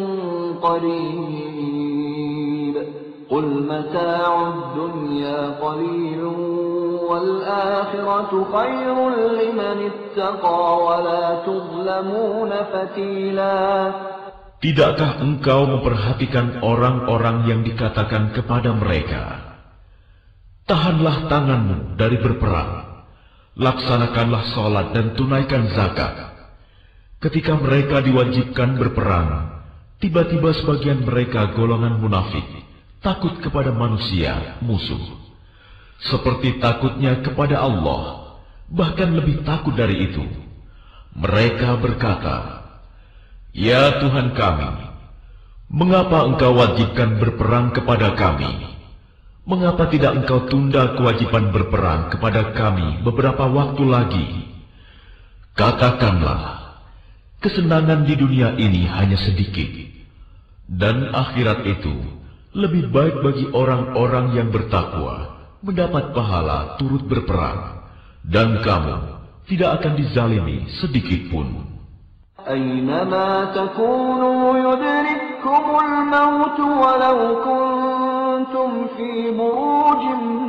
قريب قل متاع الدنيا قليل والآخرة خير لمن اتقى ولا تظلمون فتيلا. Tidakkah engkau memperhatikan orang-orang yang dikatakan kepada mereka, tahanlah tanganmu dari berperang, laksanakanlah sholat dan tunaikan zakat. Ketika mereka diwajibkan berperang, tiba-tiba sebagian mereka golongan munafik takut kepada manusia, musuh. Seperti takutnya kepada Allah, bahkan lebih takut dari itu. Mereka berkata, Ya Tuhan kami, mengapa engkau wajibkan berperang kepada kami? Mengapa tidak engkau tunda kewajiban berperang kepada kami beberapa waktu lagi? Katakanlah, kesenangan di dunia ini hanya sedikit, dan akhirat itu lebih baik bagi orang-orang yang bertakwa, mendapat pahala turut berperang, dan kamu tidak akan dizalimi sedikit pun. أينما تكونوا يدرككم يدرككم الموت ولو كنتم في بروج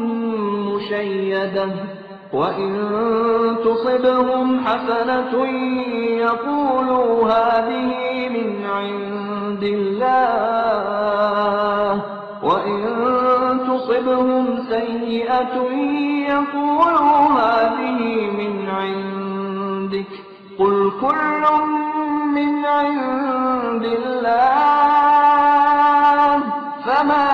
مشيدة وإن تصبهم حسنة يقولوا هذه من عند الله وإن تصبهم سيئة يقولوا هذه من عندك قل كل من عند الله فما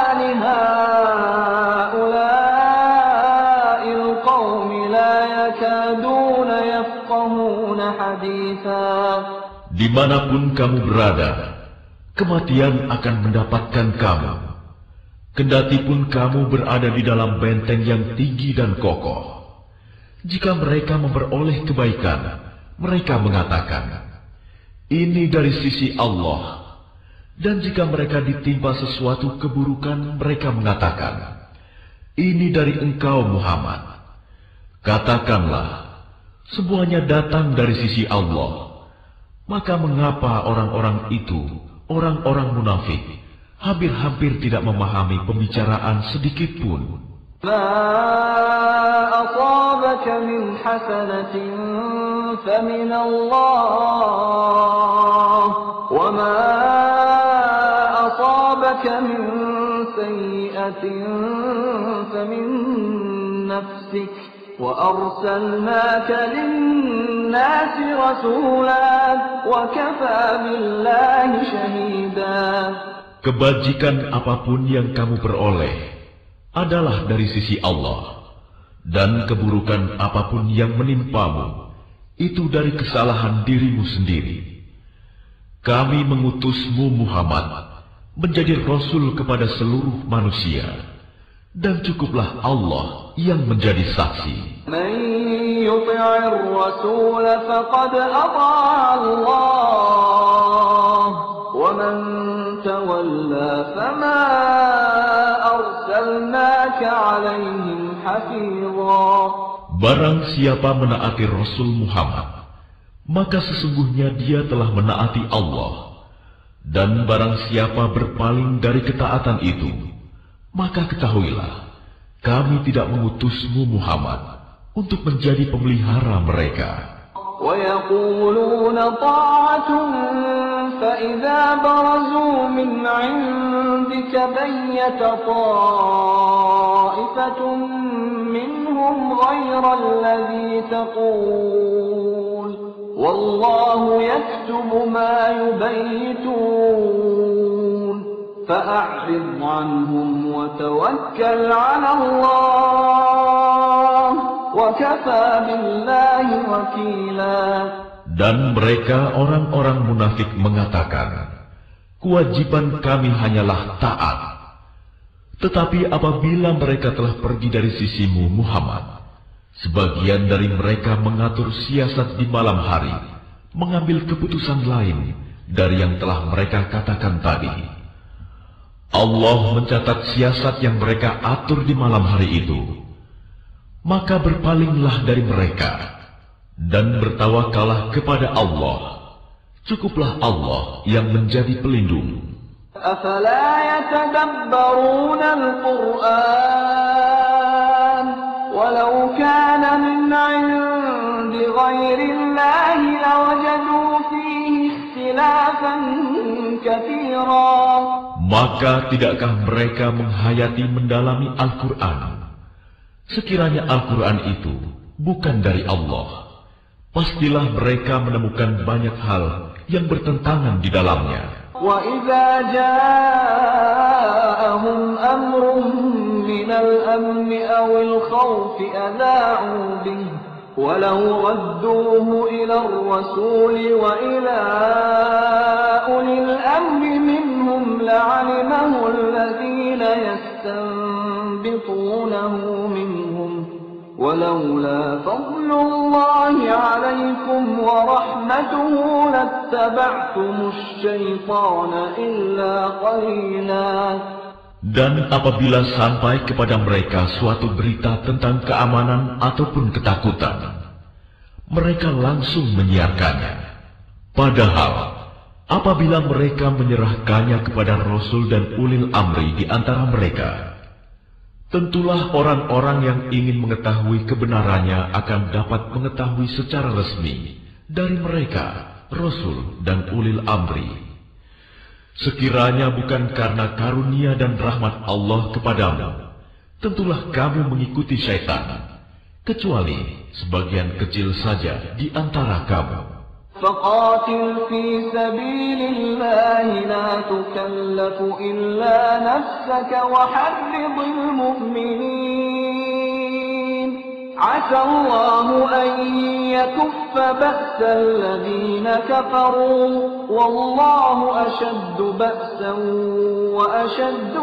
لهؤلاء القوم لا يكادون يفقهون حديثا. Dimanapun kamu berada, kematian akan mendapatkan kamu. Kendati pun kamu berada di dalam benteng yang tinggi dan kokoh. Jika mereka memperoleh kebaikan, mereka mengatakan, ini dari sisi Allah. Dan jika mereka ditimpa sesuatu keburukan, mereka mengatakan, ini dari engkau Muhammad. Katakanlah, semuanya datang dari sisi Allah. Maka mengapa orang-orang itu, orang-orang munafik, hampir-hampir tidak memahami pembicaraan sedikit pun? ما أصابك من حسنة فمن الله وما أصابك من سيئة فمن نفسك وأرسلناك للناس رسولا وكفى بالله شهيدا. Kebajikan apapun yang kamu peroleh adalah dari sisi Allah, dan keburukan apapun yang menimpamu itu dari kesalahan dirimu sendiri. Kami mengutusmu Muhammad menjadi Rasul kepada seluruh manusia, dan cukuplah Allah yang menjadi saksi. Man yuti'ir rasul faqad ata'a Allah wa man tawalla fama arsalnaka 'alaihim hafidha. Barang siapa menaati Rasul Muhammad, maka sesungguhnya dia telah menaati Allah. Dan barang siapa berpaling dari ketaatan itu, maka ketahuilah, kami tidak mengutusmu Muhammad untuk menjadi pemelihara mereka. وَيَقُولُونَ طَاعَةٌ فَإِذَا بَرَزُوا مِنْ عِنْدِكَ بَيَّتَ طَائِفَةٌ مِّنْهُمْ غَيْرَ الَّذِي تَقُولُ وَاللَّهُ يَكْتُبُ مَا يُبَيِّتُونَ فَأَعْرِضْ عَنْهُمْ وَتَوَكَّلْ عَلَى اللَّهِ وَكَفَى بِاللَّهِ وَكِيلًا. Dan mereka orang-orang munafik mengatakan, kewajiban kami hanyalah taat. Tetapi apabila mereka telah pergi dari sisimu Muhammad, sebagian dari mereka mengatur siasat di malam hari, mengambil keputusan lain dari yang telah mereka katakan tadi. Allah mencatat siasat yang mereka atur di malam hari itu. Maka berpalinglah dari mereka dan bertawakallah kepada Allah. Cukuplah Allah yang menjadi pelindung. أَفَلَا يَتَدَبَّرُونَ الْقُرْآنَ وَلَوْ كَانَ مِنْ عِنْدِ غَيْرِ اللَّهِ لَوَجَدُوا فِيهِ اخْتِلَافًا كَثِيرًا. Maka tidakkah mereka menghayati mendalami Al-Quran? Sekiranya Al-Quran itu bukan dari Allah, pastilah mereka menemukan banyak hal yang bertentangan di dalamnya. وَإِذَا جَاءَهُمْ أَمْرٌ مِّنَ الْأَمْنِ أَوِ الْخَوْفِ أَذَاعُوا بِهِ وَلَوْ رَدُّوهُ إِلَى الرَّسُولِ وَإِلَى أُولِي الْأَمْرِ مِنْهُمْ لَعَلِمَهُ الَّذِينَ يَسْتَنبِطُونَهُ مِنْهُمْ وَلَوْلَا فَضْلُ اللَّهِ عَلَيْكُمْ وَرَحْمَتُهُ لَاتَّبَعْتُمُ الشَّيْطَانَ إِلَّا قَلِيلًا. Dan apabila sampai kepada mereka suatu berita tentang keamanan ataupun ketakutan, mereka langsung menyiarkannya. Padahal apabila mereka menyerahkannya kepada Rasul dan ulil amri di antara mereka, tentulah orang-orang yang ingin mengetahui kebenarannya akan dapat mengetahui secara resmi dari mereka, Rasul dan ulil amri. Sekiranya bukan karena karunia dan rahmat Allah kepadamu, tentulah kamu mengikuti syaitan, kecuali sebagian kecil saja di antara kamu. فقاتل في سبيل الله لا تكلف إلا نفسك وحرض المؤمنين عسى الله أن يكف بأس الذين كفروا والله أشد بأسا وأشد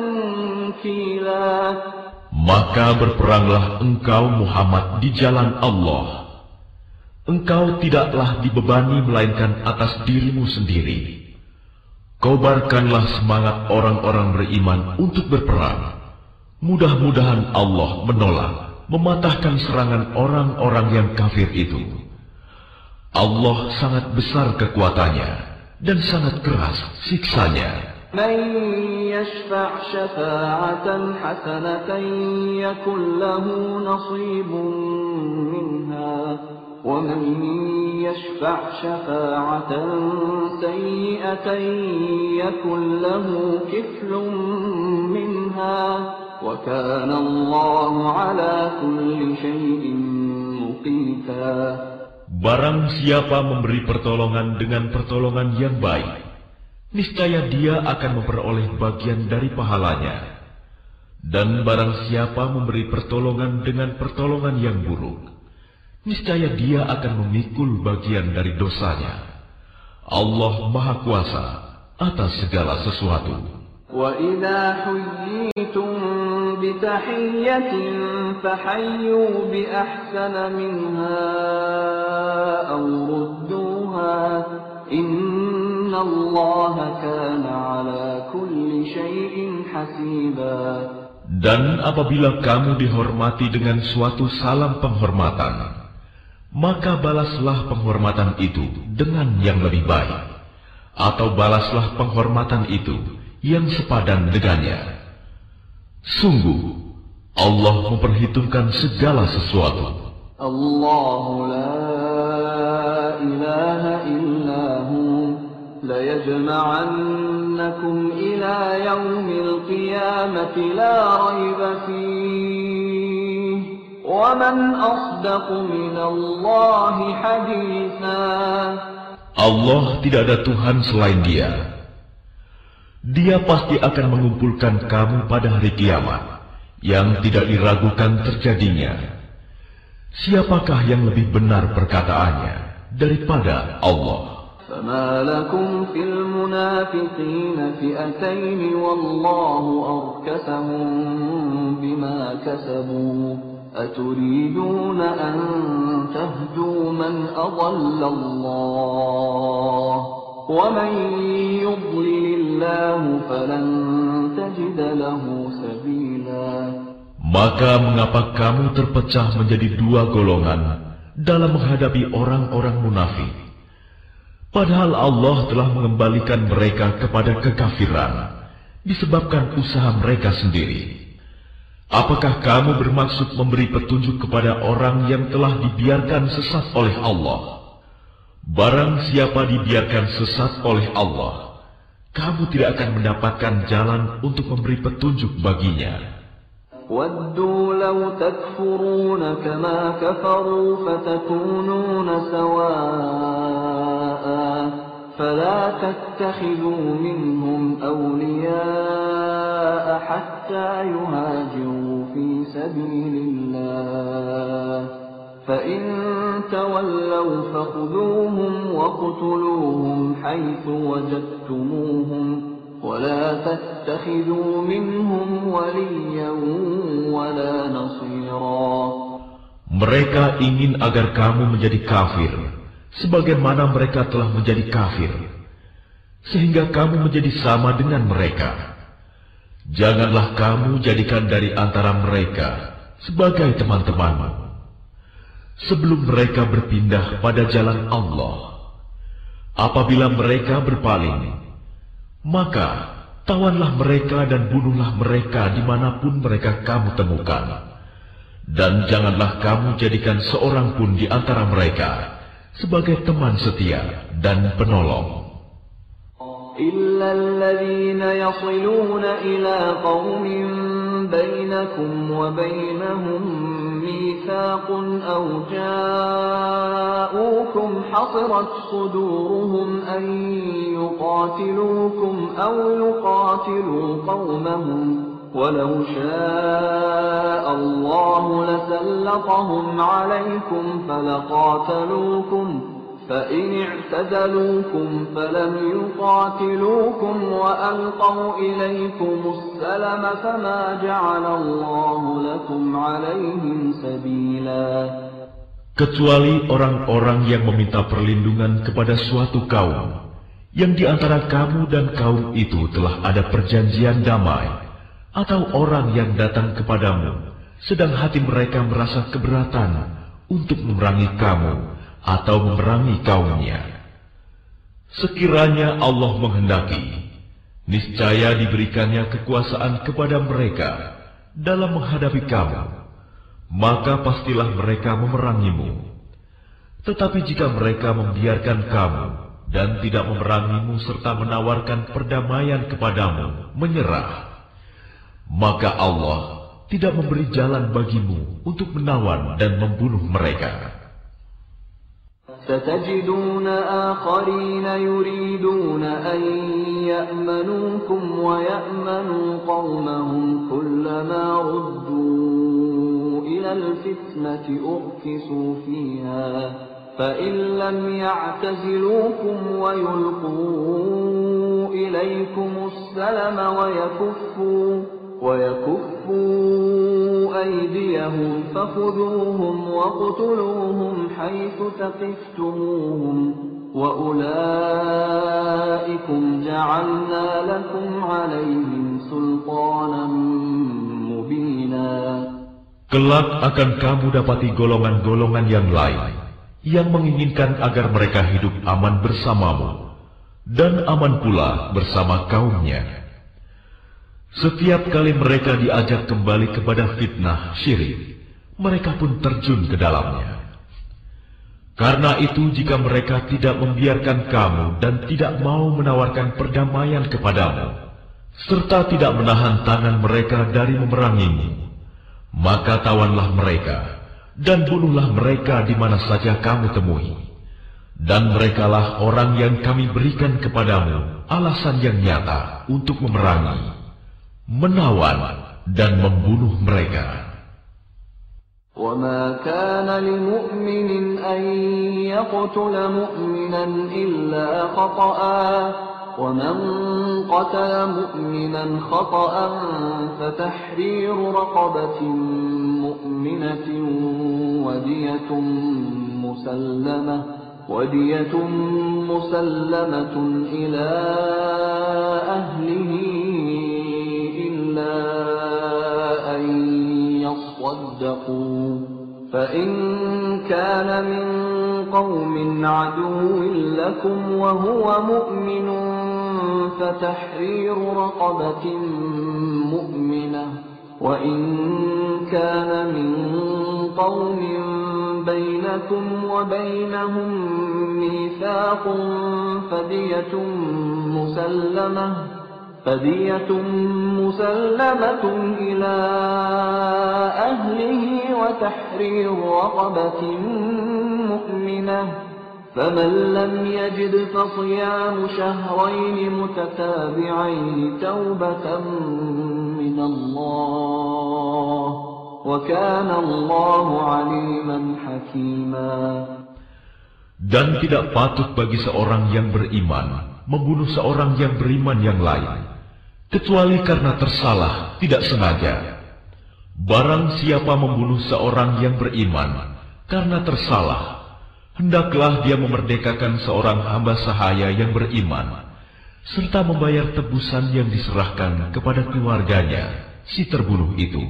تنكيلا. Maka berperanglah engkau Muhammad di jalan Allah. Engkau tidaklah dibebani melainkan atas dirimu sendiri. Kobarkanlah semangat orang-orang beriman untuk berperang. Mudah-mudahan Allah menolak, mematahkan serangan orang-orang yang kafir itu. Allah sangat besar kekuatannya dan sangat keras siksanya. Man yashfa' syafa'atan hasanatan yakun lahu nasibun minha. ومن يشفع شفاعة سيئة يكن له كفل منها وكان الله على كل شيء مقيتا. Barang siapa memberi pertolongan dengan pertolongan yang baik, niscaya dia akan memperoleh bagian dari pahalanya. Dan barang siapa memberi pertolongan dengan pertolongan yang buruk, niscaya dia akan memikul bagian dari dosanya. Allah Maha Kuasa atas segala sesuatu. وَإِذَا حُيِّيتُم بِتَحِيَّةٍ فَحَيُّوا بِأَحْسَنَ مِنْهَا أَوْ رُدُّوهَا إِنَّ اللَّهَ كَانَ عَلَى كُلِّ شَيْءٍ حَسِيبًا. Dan apabila kamu dihormati dengan suatu salam penghormatan, maka balaslah penghormatan itu dengan yang lebih baik, atau balaslah penghormatan itu yang sepadan dengannya. Sungguh, Allah memperhitungkan segala sesuatu. Allahu la ilaha illa hu la yajma'annakum ila yaumil qiyamati la raiba fihi. وَمَنْ أَصْدَقُ مِنَ اللَّهِ حَدِيثًا. Allah tidak ada Tuhan selain Dia. Dia pasti akan mengumpulkan kamu pada hari kiamat yang tidak diragukan terjadinya. Siapakah yang lebih benar perkataannya daripada Allah? فَمَا لَكُمْ فِي الْمُنَافِقِينَ فِئَتَيْنِ وَاللَّهُ أَرْكَسَهُم بِمَا كَسَبُوا أتريدون أن تهدوا من أضل الله ومن يضلل الله فلن تجد له سبيلا. Maka mengapa kamu terpecah menjadi dua golongan dalam menghadapi orang-orang munafik? Padahal Allah telah mengembalikan mereka kepada kekafiran disebabkan usaha mereka sendiri. Apakah kamu bermaksud memberi petunjuk kepada orang yang telah dibiarkan sesat oleh Allah? Barang siapa dibiarkan sesat oleh Allah, kamu tidak akan mendapatkan jalan untuk memberi petunjuk baginya. وَدُّوا لَوْ تَكْفُرُونَ كَمَا كَفَرُوا فَتَكُونُونَ سَوَاءً فَلَا تَتَّخِذُوا مِنْهُمْ أَوْلِيَاءَ حَتَّى يُهَاجِرُوا فِي سَبِيلِ اللَّهِ فَإِنْ تَوَلَّوْا فَخُذُوهُمْ وَاقْتُلُوهُمْ حَيْثُ وَجَدتُّمُوهُمْ وَلَا تَتَّخِذُوا مِنْهُمْ وَلِيًّا وَلَا نَصِيرًا. Mereka ingin agar kamu menjadi kafir sebagaimana mereka telah menjadi kafir, sehingga kamu menjadi sama dengan mereka. Janganlah kamu jadikan dari antara mereka sebagai teman-temanmu sebelum mereka berpindah pada jalan Allah. Apabila mereka berpaling, maka tawanlah mereka dan bunuhlah mereka dimanapun mereka kamu temukan. Dan janganlah kamu jadikan seorang pun di antara mereka sebagai teman setia dan penolong. إلا الذين يصلون إلى قوم بينكم وبينهم ميثاق أو جاءوكم حصرت صدورهم أن يقاتلوكم أو يقاتلوا قومهم ولو شاء الله لسلطهم عليكم فلقاتلوكم فإن اعتزلوكم فلم يقاتلوكم وألقوا إليكم السلم فما جعل الله لكم عليهم سبيلا. Kecuali orang-orang yang meminta perlindungan kepada suatu kaum, yang di antara kamu dan kaum itu telah ada perjanjian damai, atau orang yang datang kepadamu, sedang hati mereka merasa keberatan untuk memerangi kamu, atau memerangi kaumnya. Sekiranya Allah menghendaki, niscaya diberikannya kekuasaan kepada mereka dalam menghadapi kamu, maka pastilah mereka memerangimu. Tetapi jika mereka membiarkan kamu dan tidak memerangimu serta menawarkan perdamaian kepadamu, menyerah, maka Allah tidak memberi jalan bagimu untuk menawan dan membunuh mereka. ستجدون آخرين يريدون أن يأمنوكم ويأمنوا قومهم كلما ردوا إلى الفتنة أركسوا فيها فإن لم يعتزلوكم ويلقوا إليكم السلم ويكفوا ويكفوا أيديهم فخذوهم وَاقْتُلُوهُمْ حيث ثقفتموهم وأولئكم جعلنا لكم عليهم سلطانا مبينا. Kelak akan kamu dapati golongan-golongan yang lain yang menginginkan agar mereka hidup aman bersamamu dan aman pula bersama kaumnya. Setiap kali mereka diajak kembali kepada fitnah syirik, mereka pun terjun ke dalamnya. Karena itu jika mereka tidak membiarkan kamu dan tidak mau menawarkan perdamaian kepadamu, serta tidak menahan tangan mereka dari memerangimu, maka tawanlah mereka dan bunuhlah mereka di mana saja kamu temui. Dan merekalah orang yang kami berikan kepadamu alasan yang nyata untuk memerangi, menawan dan membunuh mereka. وَمَا كَانَ لِمُؤْمِنٍ أَن يَقْتُلَ مُؤْمِنًا إِلَّا خَطَأً وَمَنْ قَتَلَ مُؤْمِنًا خَطَأً فَتَحْرِيرُ رَقَبَةٍ مُؤْمِنَةٍ وَدِيَةٌ مُسَلَّمَةٌ وَدِيَةٌ مُسَلَّمَةٌ إِلَى أَهْلِهِ إِلَّا أَن يصدقوا فإن كان من قوم عدو لكم وهو مؤمن فتحرير رقبة مؤمنة وإن كان من قوم بينكم وبينهم ميثاق فدية مسلمة فدية مسلمة إلى أهله وتحرير رقبة مؤمنة فمن لم يجد فصيام شهرين متتابعين توبة من الله وكان الله عليما حكيما. Dan tidak patut bagi seorang yang beriman membunuh seorang yang beriman yang lain, kecuali karena tersalah, tidak sengaja. Barang siapa membunuh seorang yang beriman karena tersalah, hendaklah dia memerdekakan seorang hamba sahaya yang beriman, serta membayar tebusan yang diserahkan kepada keluarganya, si terbunuh itu.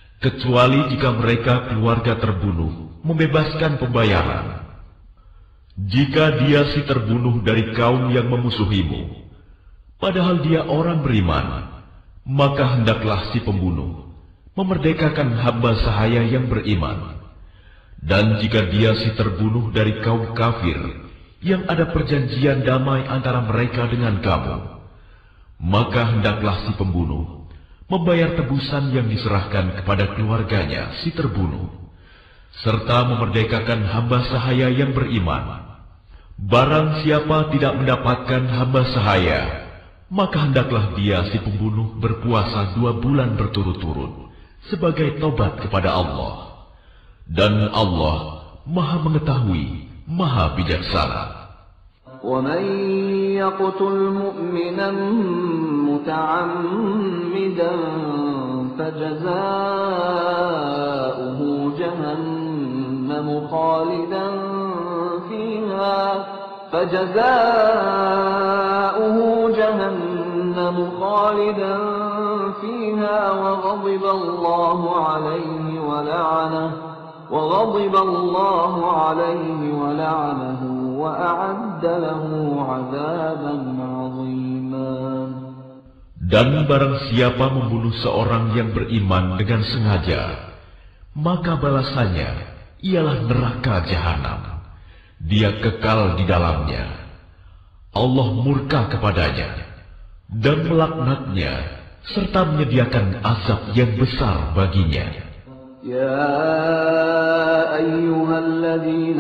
Kecuali jika mereka keluarga terbunuh membebaskan pembayaran. Jika dia si terbunuh dari kaum yang memusuhimu, padahal dia orang beriman, maka hendaklah si pembunuh memerdekakan hamba sahaya yang beriman. Dan jika dia si terbunuh dari kaum kafir yang ada perjanjian damai antara mereka dengan kamu, maka hendaklah si pembunuh membayar tebusan yang diserahkan kepada keluarganya si terbunuh, serta memerdekakan hamba sahaya yang beriman. Barang siapa tidak mendapatkan hamba sahaya, maka hendaklah dia si pembunuh berpuasa dua bulan berturut-turut sebagai tobat kepada Allah. Dan Allah Maha Mengetahui, Maha Bijaksana. وَمَنْ يَقْتُلْ مُؤْمِنًا مُتَعَمِّدًا فَجَزَاؤُهُ جَهَنَّمُ خَالِدًا فِيهَا فَجَزَاؤُهُ جَهَنَّمُ خَالِدًا فِيهَا وَغَضِبَ اللَّهُ عَلَيْهِ وَلَعَنَهُ وَغَضِبَ اللَّهُ عَلَيْهِ وَلَعَنَهُ وَأَعَدَّ لَهُ عَذَابًا عَظِيمًا. Dan barang siapa membunuh seorang yang beriman dengan sengaja, maka balasannya ialah neraka jahanam. Dia kekal di dalamnya. Allah murka kepadanya dan melaknatnya serta menyediakan azab yang besar baginya. يا أيها الذين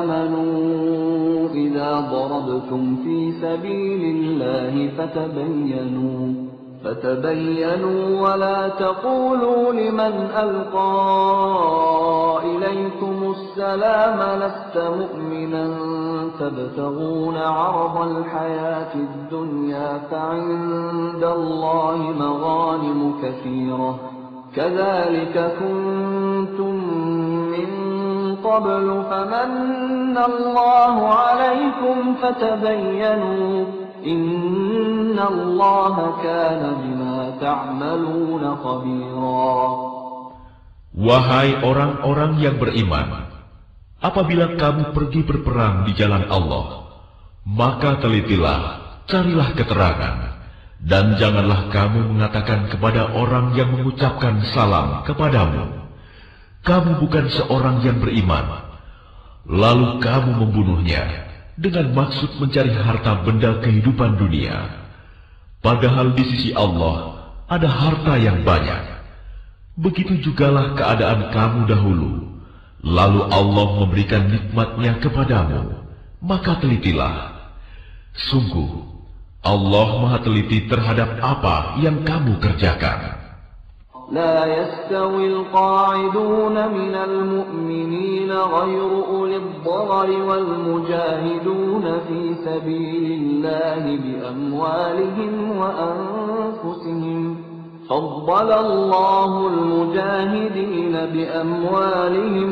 آمنوا إذا ضربتم في سبيل الله فتبينوا فتبينوا ولا تقولوا لمن ألقى إليكم السلام لست مؤمنا تبتغون عرض الحياة الدنيا فعند الله مغانم كثيرة كذلك كنتم من قبل فمن الله عليكم فتبينوا إن الله كان بما تعملون خبيرا. Wahai orang-orang yang beriman, apabila kamu pergi berperang di jalan Allah, maka telitilah, carilah keterangan. Dan janganlah kamu mengatakan kepada orang yang mengucapkan salam kepadamu, kamu bukan seorang yang beriman, lalu kamu membunuhnya dengan maksud mencari harta benda kehidupan dunia. Padahal di sisi Allah ada harta yang banyak. Begitu jugalah keadaan kamu dahulu, lalu Allah memberikan nikmatnya kepadamu, maka telitilah. Sungguh, Allah Maha teliti terhadap apa yang kamu kerjakan. لا يستوي القاعدون من المؤمنين غير أولي الضرر والمجاهدون في سبيل الله بأموالهم وأنفسهم فضل الله المجاهدين بأموالهم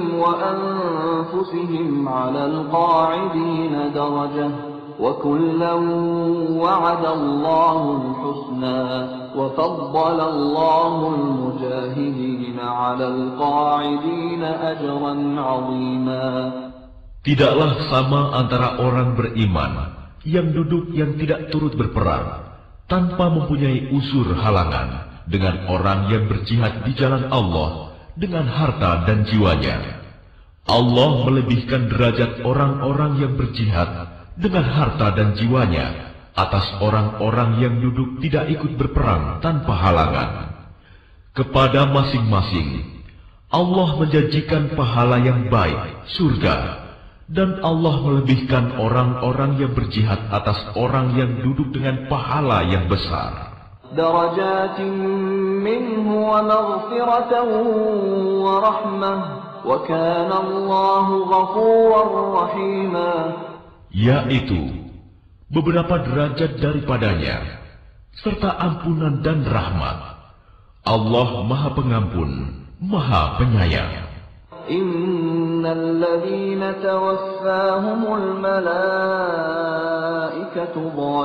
وأنفسهم على القاعدين درجة وكلا وعد الله الحسنى وفضل الله المجاهدين على القاعدين أجرا عظيما. Tidaklah sama antara orang beriman yang duduk yang tidak turut berperang tanpa mempunyai unsur halangan dengan orang yang berjihad di jalan Allah dengan harta dan jiwanya. Allah melebihkan derajat orang-orang yang berjihad dengan harta dan jiwanya atas orang-orang yang duduk tidak ikut berperang tanpa halangan. Kepada masing-masing Allah menjanjikan pahala yang baik, surga, dan Allah melebihkan orang-orang yang berjihad atas orang yang duduk dengan pahala yang besar. Darajatin minhu wa maghfiratan wa rahmah wa kana Allahu ghafurar rahima. Yaitu beberapa derajat daripadanya serta ampunan dan rahmat. Allah Maha Pengampun, Maha Penyayang. Innal ladzina tawaffahumul malaikatu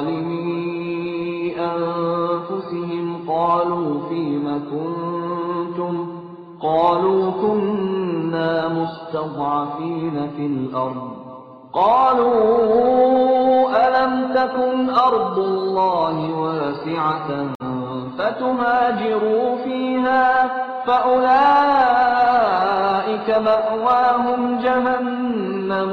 zalimi anfusihim qalu fima kuntum qalu kunna mustad'afina fil ardh قالوا ألم تكن أرض الله واسعة فتهاجروا فيها فأولئك مأواهم جهنم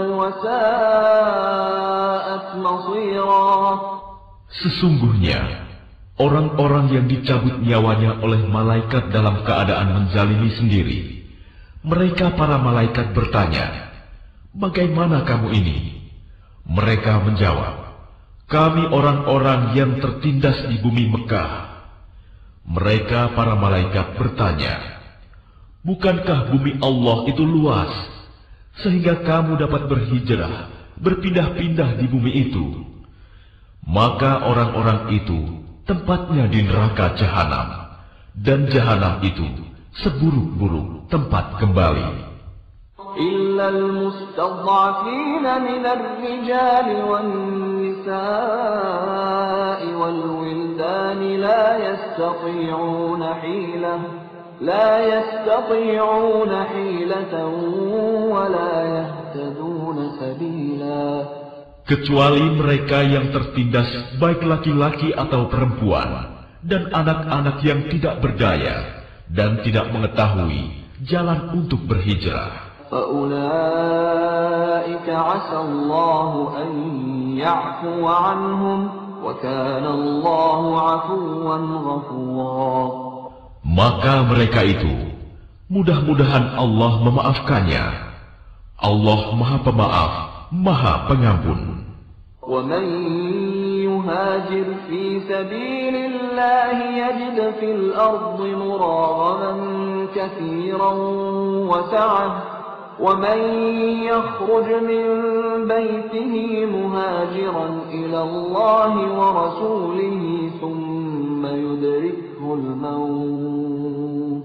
وساءت مصيرا. Sesungguhnya orang-orang yang dicabut nyawanya oleh malaikat dalam keadaan menzalimi sendiri, mereka para malaikat bertanya, "Bagaimana kamu ini?" Mereka menjawab, "Kami orang-orang yang tertindas di bumi Mekah." Mereka para malaikat bertanya, "Bukankah bumi Allah itu luas, sehingga kamu dapat berhijrah, berpindah-pindah di bumi itu?" Maka orang-orang itu tempatnya di neraka Jahanam, dan Jahanam itu seburuk-buruk tempat kembali. إلا المستضعفين من الرجال والنساء والولدان لا يستطيعون حيلة لا يستطيعون حيلة ولا يهتدون سبيلا. Kecuali mereka yang tertindas, baik laki-laki atau perempuan, dan anak-anak yang tidak berdaya dan tidak mengetahui jalan untuk berhijrah. فَأُولَئِكَ عَسَى اللَّهُ أَن يَعْفُوَ عَنْهُمْ وَكَانَ اللَّهُ عَفُوًّا غَفُورًا. Maka mereka itu, mudah-mudahan Allah memaafkannya. Allah Maha Pemaaf, Maha Pengampun. وَمَن يُهَاجِرْ فِي سَبِيلِ اللَّهِ يَجِدْ فِي الْأَرْضِ مُرَاغَمًا كَثِيرًا وَسَعَةً وَمَن يَخْرُجْ مِن بَيْتِهِ مُهَاجِرًا إِلَى اللَّهِ وَرَسُولِهِ ثُمَّ يُدْرِكْهُ الْمَوْتُ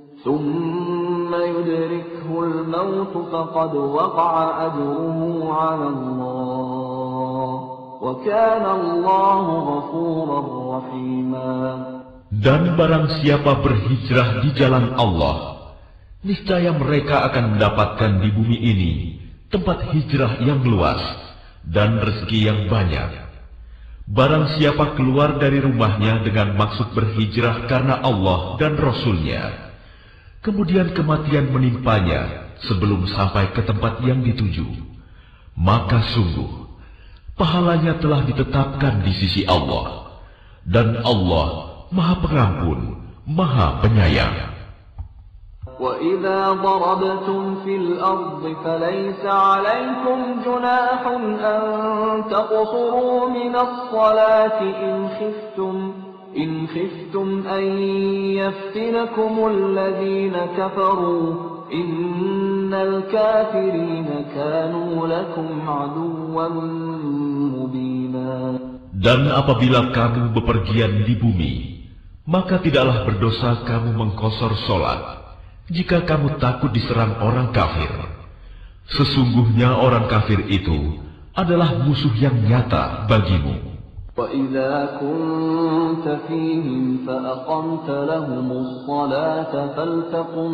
ثُمَّ يُدْرِكْهُ الْمَوْتُ فَقَدْ وَقَعَ أَجْرُهُ عَلَى اللَّهِ وَكَانَ اللَّهُ غَفُورًا رَّحِيمًا. Dan barang siapa berhijrah di jalan Allah, niscaya mereka akan mendapatkan di bumi ini tempat hijrah yang luas dan rezeki yang banyak. Barang siapa keluar dari rumahnya dengan maksud berhijrah karena Allah dan Rasul-Nya, kemudian kematian menimpanya sebelum sampai ke tempat yang dituju, maka sungguh pahalanya telah ditetapkan di sisi Allah, dan Allah Maha Pengampun, Maha Penyayang. وَإِذَا ضَرَبْتُمْ فِي الْأَرْضِ فَلَيْسَ عَلَيْكُمْ جُنَاحٌ أَن تَقْصُرُوا مِنَ الصَّلَاةِ إِنْ خِفْتُمْ إِنْ خِفْتُمْ أَن يَفْتِنَكُمُ الَّذِينَ كَفَرُوا إِنَّ الْكَافِرِينَ كَانُوا لَكُمْ عَدُوًّا مُبِينًا. Dan apabila kamu bepergian di bumi, maka tidaklah berdosa kamu mengkosor sholat, jika kamu takut diserang orang kafir. Sesungguhnya orang kafir itu adalah musuh yang nyata bagimu. وَإِذَا كُنْتَ فِيهِمْ فَأَقَمْتَ لَهُمُ الصَّلَاةَ فَلْتَقُمْ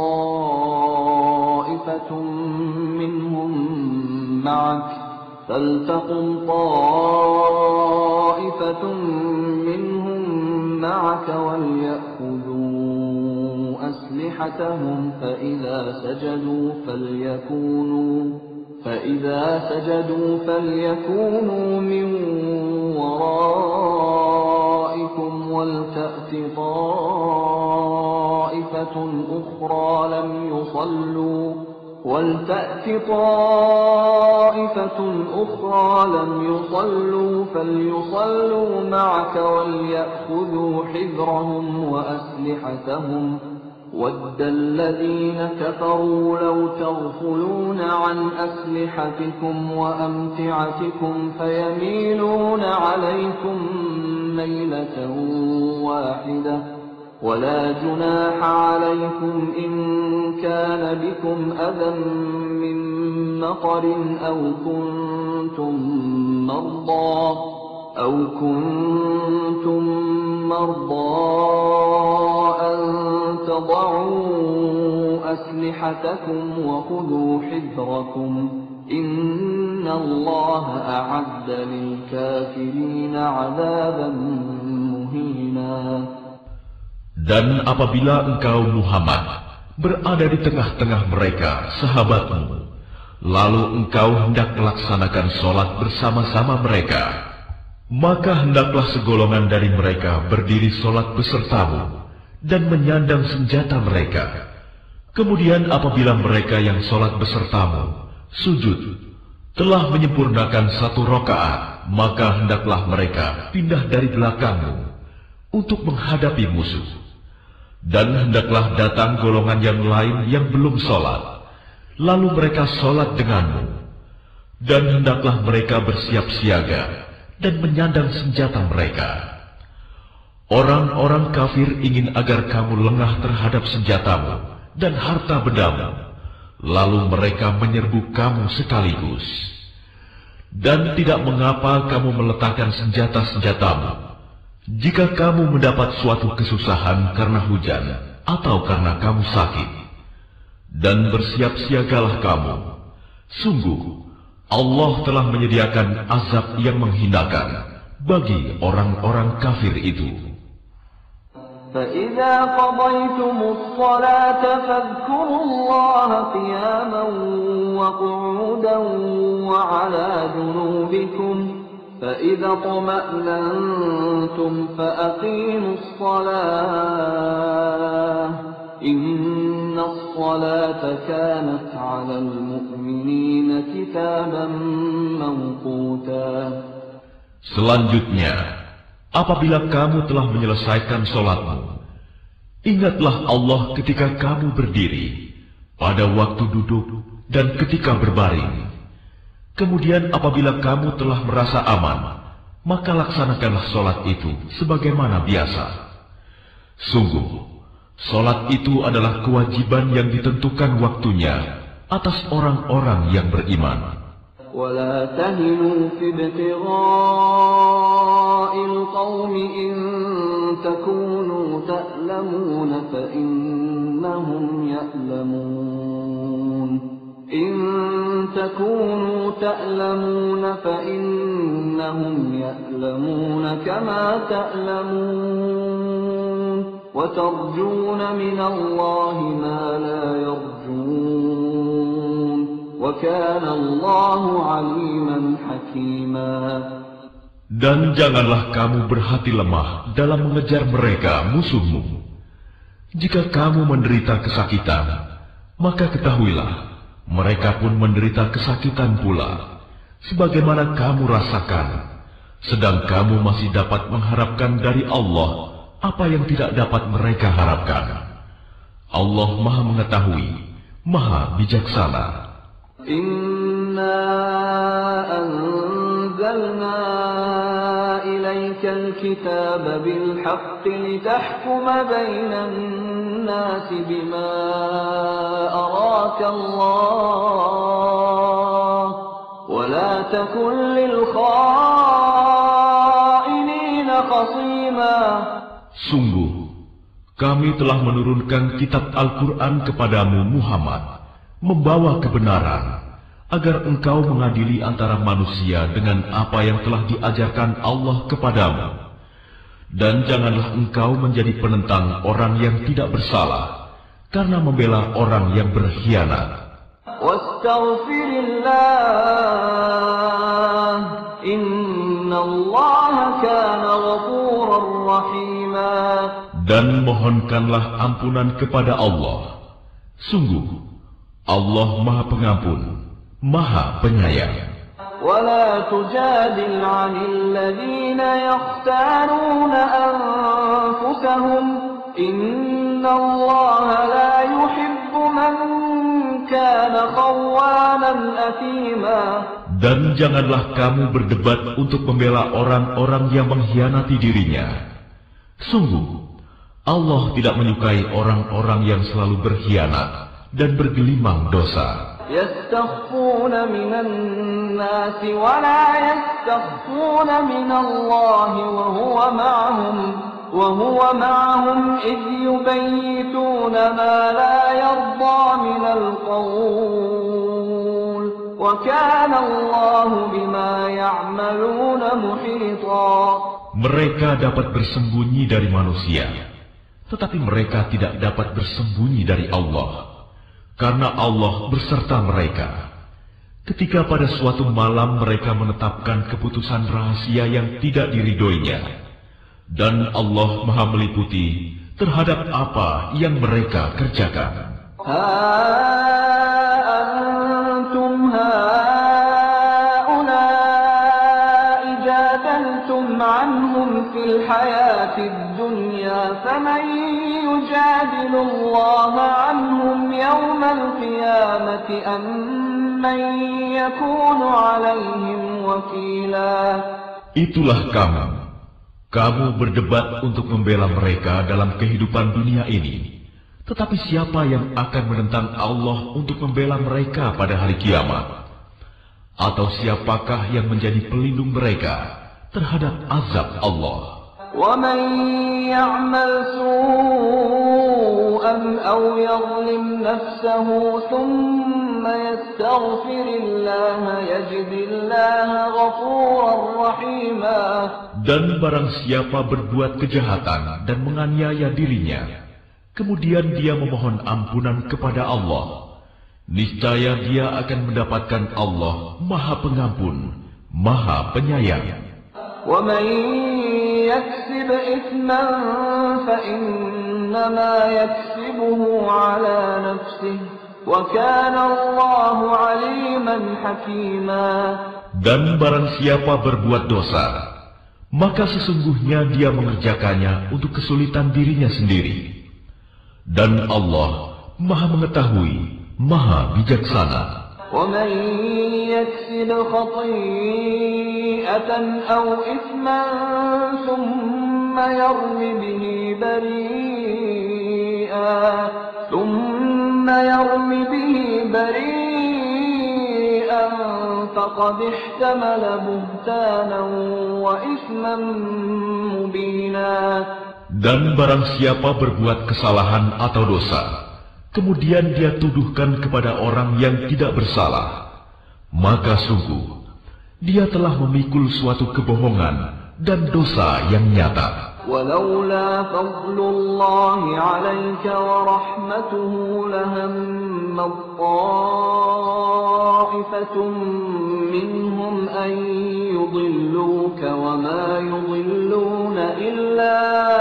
طَائِفَةٌ مِّنْهُمْ مَعَكَ فَلْتَقُمْ طَائِفَةٌ مِّنْهُمْ مَعَكَ وَلْيَأْخُذُوا أَسْلِحَتَهُمْ فَإِذَا سَجَدُوا فَلْيَكُونُوا فَإِذَا سَجَدُوا فَلْيَكُونُوا مِنْ وَرَائِكُمْ وَلْتَأْتِ طَائِفَةٌ أُخْرَى لَمْ يُصَلُّوا وَلْتَأْتِ طَائِفَةٌ أُخْرَى لَمْ يُصَلُّوا فَلْيُصَلُّوا مَعَكَ وَلْيَأْخُذُوا حِذْرَهُمْ وَأَسْلِحَتَهُمْ وَدَّ الَّذِينَ كَفَرُوا لَوْ تَغْفُلُونَ عَنْ أَسْلِحَتِكُمْ وَأَمْتِعَتِكُمْ فَيَمِيلُونَ عَلَيْكُمْ مَيْلَةً وَاحِدَةً وَلَا جُنَاحَ عَلَيْكُمْ إِن كَانَ بِكُمْ أَذًى مِّن مَّطَرٍ أَوْ كُنتُم مَّرْضَىٰ أَوْ كُنتُم مَّرْضَىٰ أَن تَضَعُوا أَسْلِحَتَكُمْ وَخُذُوا حِذْرَكُمْ إِنَّ الله أعد للكافرين عذابا مهينا. Dan apabila engkau Muhammad berada di tengah-tengah mereka, sahabatmu, lalu engkau hendak melaksanakan sholat bersama-sama mereka, maka hendaklah segolongan dari mereka berdiri sholat besertamu dan menyandang senjata mereka. Kemudian apabila mereka yang sholat besertamu sujud telah menyempurnakan satu rakaat, maka hendaklah mereka pindah dari belakangmu untuk menghadapi musuh. Dan hendaklah datang golongan yang lain yang belum sholat, lalu mereka sholat denganmu. Dan hendaklah mereka bersiap siaga dan menyandang senjata mereka. Orang-orang kafir ingin agar kamu lengah terhadap senjatamu dan harta bendamu, lalu mereka menyerbu kamu sekaligus. Dan tidak mengapa kamu meletakkan senjata-senjatamu jika kamu mendapat suatu kesusahan karena hujan atau karena kamu sakit. Dan bersiap siagalah kamu. Sungguh, Allah telah menyediakan azab yang menghinakan bagi orang-orang kafir itu. فَإِذَا قَضَيْتُمُ الصَّلَاةَ فَاذْكُرُوا اللَّهَ قِيَامًا وَقُعُودًا وَعَلَى جُنُوبِكُمْ فَإِذَا اطْمَأْنَنْتُمْ فَأَقِيمُوا الصَّلَاةَ إِنَّ الصَّلَاةَ كَانَتْ عَلَى الْمُؤْمِنِينَ كِتَابًا مَوْقُوتًا. Selanjutnya, apabila kamu telah menyelesaikan sholatmu, ingatlah Allah ketika kamu berdiri, pada waktu duduk, dan ketika berbaring. Kemudian apabila kamu telah merasa aman, maka laksanakanlah sholat itu sebagaimana biasa. Sungguh, sholat itu adalah kewajiban yang ditentukan waktunya atas orang-orang yang beriman. وَلَا تَهِنُوا فِي ابْتِغَاءِ الْقَوْمِ إِن تَكُونُوا تَأْلَمُونَ فَإِنَّهُمْ يَأْلَمُونَ إِن تَكُونُوا تَأْلَمُونَ فَإِنَّهُمْ يَأْلَمُونَ كَمَا تَأْلَمُونَ وَتَرْجُونَ مِنَ اللَّهِ مَا لَا يَرْجُونَ وَكَانَ اللَّهُ عَلِيمًا حَكِيمًا. Dan janganlah kamu berhati lemah dalam mengejar mereka, musuhmu. Jika kamu menderita kesakitan, maka ketahuilah, mereka pun menderita kesakitan pula, sebagaimana kamu rasakan, sedang kamu masih dapat mengharapkan dari Allah apa yang tidak dapat mereka harapkan. Allah Maha Mengetahui, Maha Bijaksana. Inna anzalna ilayka al-kitaba bil-haqqi litahkuma bainan nasi bima araka Allah wa la takun lil-kha'inina khasima. Sungguh, kami telah menurunkan kitab Al-Quran kepadamu Muhammad, membawa kebenaran, agar engkau mengadili antara manusia dengan apa yang telah diajarkan Allah kepadamu. Dan janganlah engkau menjadi penentang orang yang tidak bersalah, karena membela orang yang berkhianat. Wastaghfirillah, innallaha kana ghafurar rahima. Dan mohonkanlah ampunan kepada Allah. Sungguh, Allah Maha Pengampun, Maha Penyayang. ولا تجادل عن الذين يختارون أنفسهم إن الله لا يحب من كان خوانا أثيما. Dan janganlah kamu berdebat untuk membela orang-orang yang mengkhianati dirinya. Sungguh, Allah tidak menyukai orang-orang yang selalu berkhianat dan bergelimang dosa. يستخفون من الناس ولا يستخفون من الله وهو معهم وهو معهم إذ يبيتون ما لا يرضى من القول وَكَانَ اللَّهُ بِمَا يَعْمَلُونَ مُحِيطًا. Mereka dapat bersembunyi dari manusia, tetapi mereka tidak dapat bersembunyi dari Allah, karena Allah berserta mereka. Ketika pada suatu malam mereka menetapkan keputusan rahasia yang tidak diridhoinya, dan Allah Maha meliputi terhadap apa yang mereka kerjakan. Ha antum haula'i jadaltum anhum fil hayatid dunya faman yujadilu Allah anhum yawmal qiyamati am man yakunu alaihim wakila. Itulah kamu. Kamu berdebat untuk membela mereka dalam kehidupan dunia ini. Tetapi siapa yang akan menentang Allah untuk membela mereka pada hari kiamat? Atau siapakah yang menjadi pelindung mereka terhadap azab Allah? وَمَنْ يَعْمَلْ سُوءًا أَوْ يَظْلِمْ نَفْسَهُ ثُمَّ يَسْتَغْفِرِ اللَّهَ يَجِدِ اللَّهَ غَفُورًا رَحِيمًا. Dan barang siapa berbuat kejahatan dan menganiaya dirinya, kemudian dia memohon ampunan kepada Allah, niscaya dia akan mendapatkan Allah Maha Pengampun, Maha Penyayang. وَمَنْ يَكْسِبْ إِثْمًا فَإِنَّمَا يَكْسِبُهُ عَلَى نَفْسِهِ وَكَانَ اللَّهُ عَلِيمًا حَكِيمًا. Dan barang siapa berbuat dosa, maka sesungguhnya dia mengerjakannya untuk kesulitan dirinya sendiri. Dan Allah Maha mengetahui, Maha bijaksana. وَمَنْ يَكْسِبْ خَطِيئَةً أَوْ إِثْمًا ثُمَّ يَرْمِ بِهِ بَرِيئًا ثُمَّ يَرْمِ بِهِ بَرِيئًا فَقَدِ احْتَمَلَ بُهْتَانًا وَإِثْمًا مُبِينًا. Dan barang siapa berbuat kesalahan atau dosa, kemudian dia tuduhkan kepada orang yang tidak bersalah, maka sungguh dia telah memikul suatu kebohongan dan dosa yang nyata. وَلَوْلَا فَضْلُ اللَّهِ عَلَيْكَ وَرَحْمَتُهُ لَهَمَّتْ طَائِفَةٌ مِّنْهُمْ أَن يُضِلُّوكَ وَمَا يُضِلُّونَ إِلَّا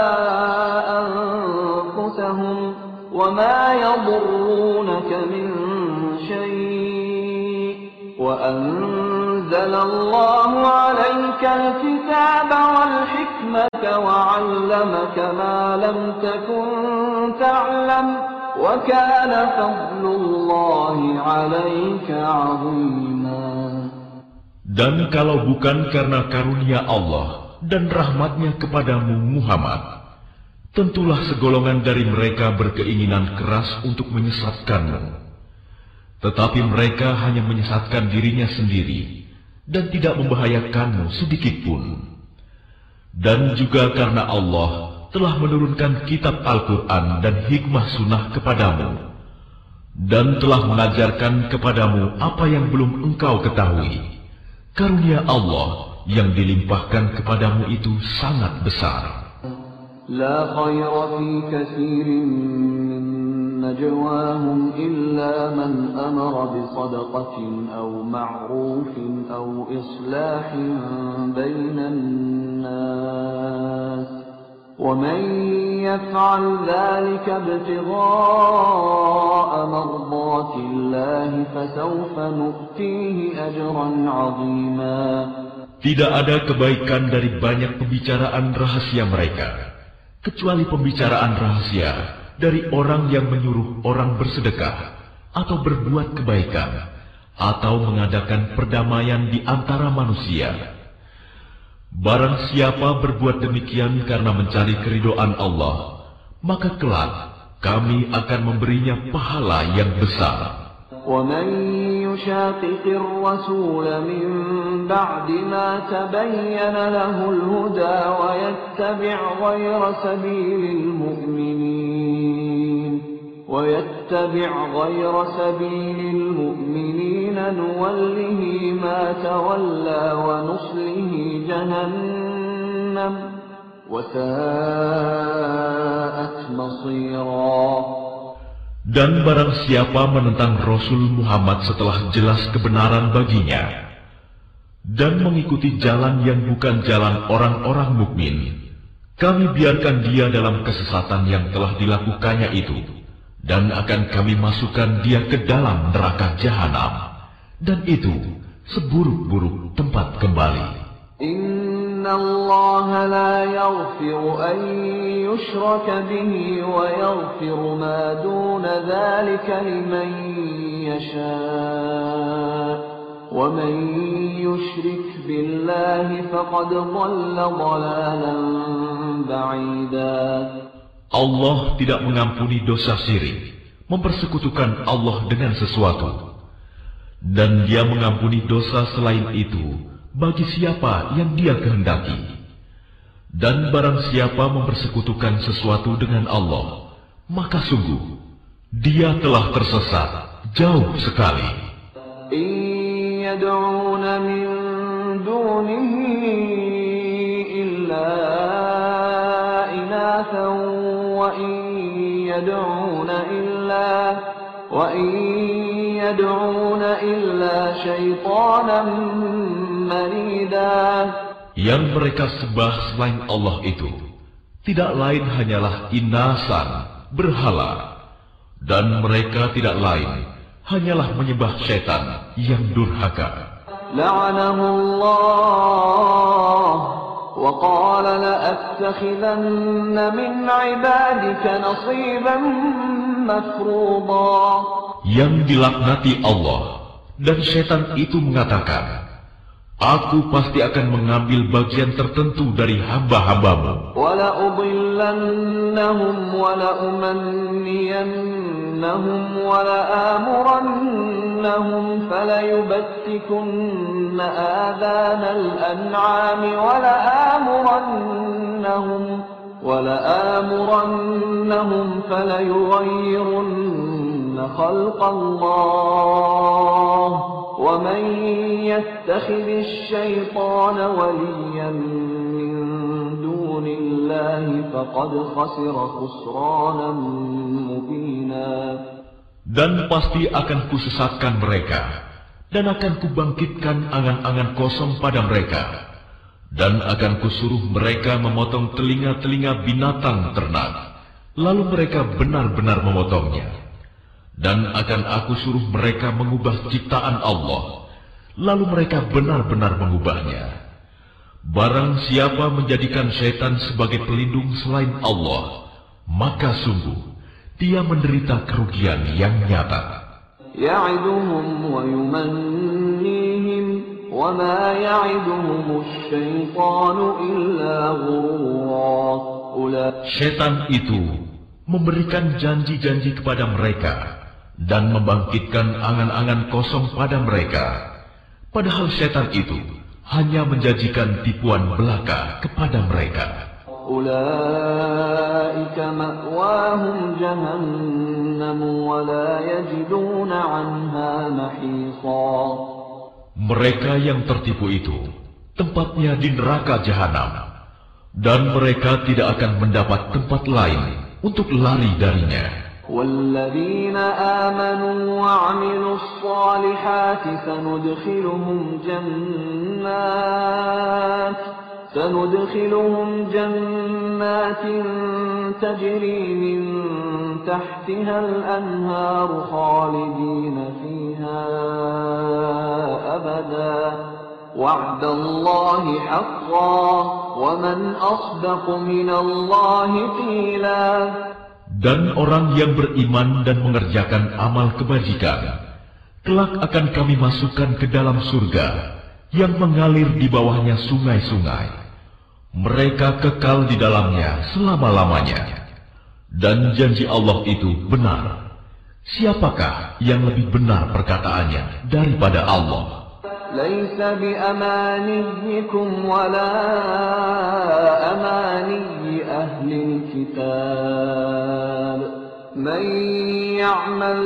أَنفُسَهُمْ وَمَا يَضُرُّونَكَ مِنْ شَيْءٍ وَأَنزَلَ اللَّهُ عَلَيْكَ الْكِتَابَ وَالْحِكْمَةَ وَعَلَّمَكَ مَا لَمْ تَكُنْ تَعْلَمُ وَكَانَ فَضْلُ اللَّهِ عَلَيْكَ عَظِيمًا. Dan kalau bukan karena karunia Allah dan rahmatnya kepadamu Muhammad, tentulah segolongan dari mereka berkeinginan keras untuk menyesatkanmu. Tetapi mereka hanya menyesatkan dirinya sendiri dan tidak membahayakanmu sedikitpun. Dan juga karena Allah telah menurunkan kitab Al-Quran dan hikmah sunnah kepadamu, dan telah mengajarkan kepadamu apa yang belum engkau ketahui. Karunia Allah yang dilimpahkan kepadamu itu sangat besar. لا خير في كثير من نجواهم إلا من أمر بصدقة أو معروف أو إصلاح بين الناس ومن يفعل ذلك ابتغاء مرضات الله فسوف نؤتيه أجرا عظيما. Tidak ada kebaikan dari banyak pembicaraan rahasia mereka, kecuali pembicaraan rahasia dari orang yang menyuruh orang bersedekah atau berbuat kebaikan atau mengadakan perdamaian di antara manusia. Barang siapa berbuat demikian karena mencari keridhaan Allah, maka kelak kami akan memberinya pahala yang besar. وَمَنْ يُشَاقِقِ الرَّسُولَ مِنْ بَعْدِ مَا تَبَيَّنَ لَهُ الْهُدَى وَيَتَّبِعْ غَيْرَ سَبِيلِ الْمُؤْمِنِينَ ويتبع غير سبيل المؤمنين نوله ما تولى ونصله جهنم وساءت مصيرا. Dan barang siapa menentang Rasul Muhammad setelah jelas kebenaran baginya dan mengikuti jalan yang bukan jalan orang-orang mukmin, kami biarkan dia dalam kesesatan yang telah dilakukannya itu, dan akan kami masukkan dia ke dalam neraka jahanam, dan itu seburuk-buruk tempat kembali. Inna Allah la yaghfiru an yushraka bihi wa yaghfiru ma duna dhalika liman yasha' wa man yushrik billahi faqad dhalla dhalalan ba'ida. Allah tidak mengampuni dosa syirik, mempersekutukan Allah dengan sesuatu, dan Dia mengampuni dosa selain itu bagi siapa yang Dia kehendaki. Dan barang siapa mempersekutukan sesuatu dengan Allah, maka sungguh dia telah tersesat jauh sekali. In yad'una min dunihi illa inathan wa in yad'una illa wa in yad'una illa syaitanan marida. Yang mereka sembah selain Allah itu tidak lain hanyalah inasan, berhala, dan mereka tidak lain hanyalah menyembah syaitan yang durhaka. La'anahullah wa qala la'attakhidanna min 'ibadika nasiban mafruḍa. Yang dilaknati Allah, dan syaitan itu mengatakan, aku pasti akan mengambil bagian tertentu dari hamba-hambamu. وَلَأُضِلَّنَّهُمْ وَلَأُمَنِّيَنَّهُمْ وَلَآمُرَنَّهُمْ فَلَيُبَتِّكُنَّ آذَانَ الْأَنْعَامِ وَلَآمُرَنَّهُمْ وَلَآمُرَنَّهُمْ فَلَيُغَيِّرُنَّ خَلْقَ اللَّهِ وَمَنْ يَتَّخِذِ الشَّيْطَانَ وَلِيًّا مِنْ دُونِ اللَّهِ فَقَدْ خَسِرَ خُسْرَانًا مُبِينًا. Dan pasti akan kusesatkan mereka, dan akan kubangkitkan angan-angan kosong pada mereka, dan akan kusuruh mereka memotong telinga-telinga binatang ternak, lalu mereka benar-benar memotongnya. Dan akan aku suruh mereka mengubah ciptaan Allah, lalu mereka benar-benar mengubahnya. Barang siapa menjadikan syaitan sebagai pelindung selain Allah, maka sungguh dia menderita kerugian yang nyata. Ya'iduhum wa yumannihim wa ma ya'iduhumus syaitanu illa ghurura. Syaitan itu memberikan janji-janji kepada mereka dan membangkitkan angan-angan kosong pada mereka, padahal syaitan itu hanya menjanjikan tipuan belaka kepada mereka. Ulaika ma'wahum jahannam wa la yajiduna 'anha mahisa. Mereka yang tertipu itu tempatnya di neraka jahanam, dan mereka tidak akan mendapat tempat lain untuk lari darinya. وَالَّذِينَ آمَنُوا وَعَمِلُوا الصَّالِحَاتِ سَنُدْخِلُهُمْ جَنَّاتٍ سَنُدْخِلُهُمْ جَنَّاتٍ تَجْرِي مِنْ تَحْتِهَا الْأَنْهَارُ خَالِدِينَ فِيهَا أَبَدًا وَعْدَ اللَّهِ حَقًّا وَمَنْ أَصْدَقُ مِنَ اللَّهِ قِيلًا. Dan orang yang beriman dan mengerjakan amal kebajikan, kelak akan kami masukkan ke dalam surga yang mengalir di bawahnya sungai-sungai. Mereka kekal di dalamnya selama-lamanya. Dan janji Allah itu benar. Siapakah yang lebih benar perkataannya daripada Allah? ليس بأمانيكم ولا أماني أهل الكتاب من يعمل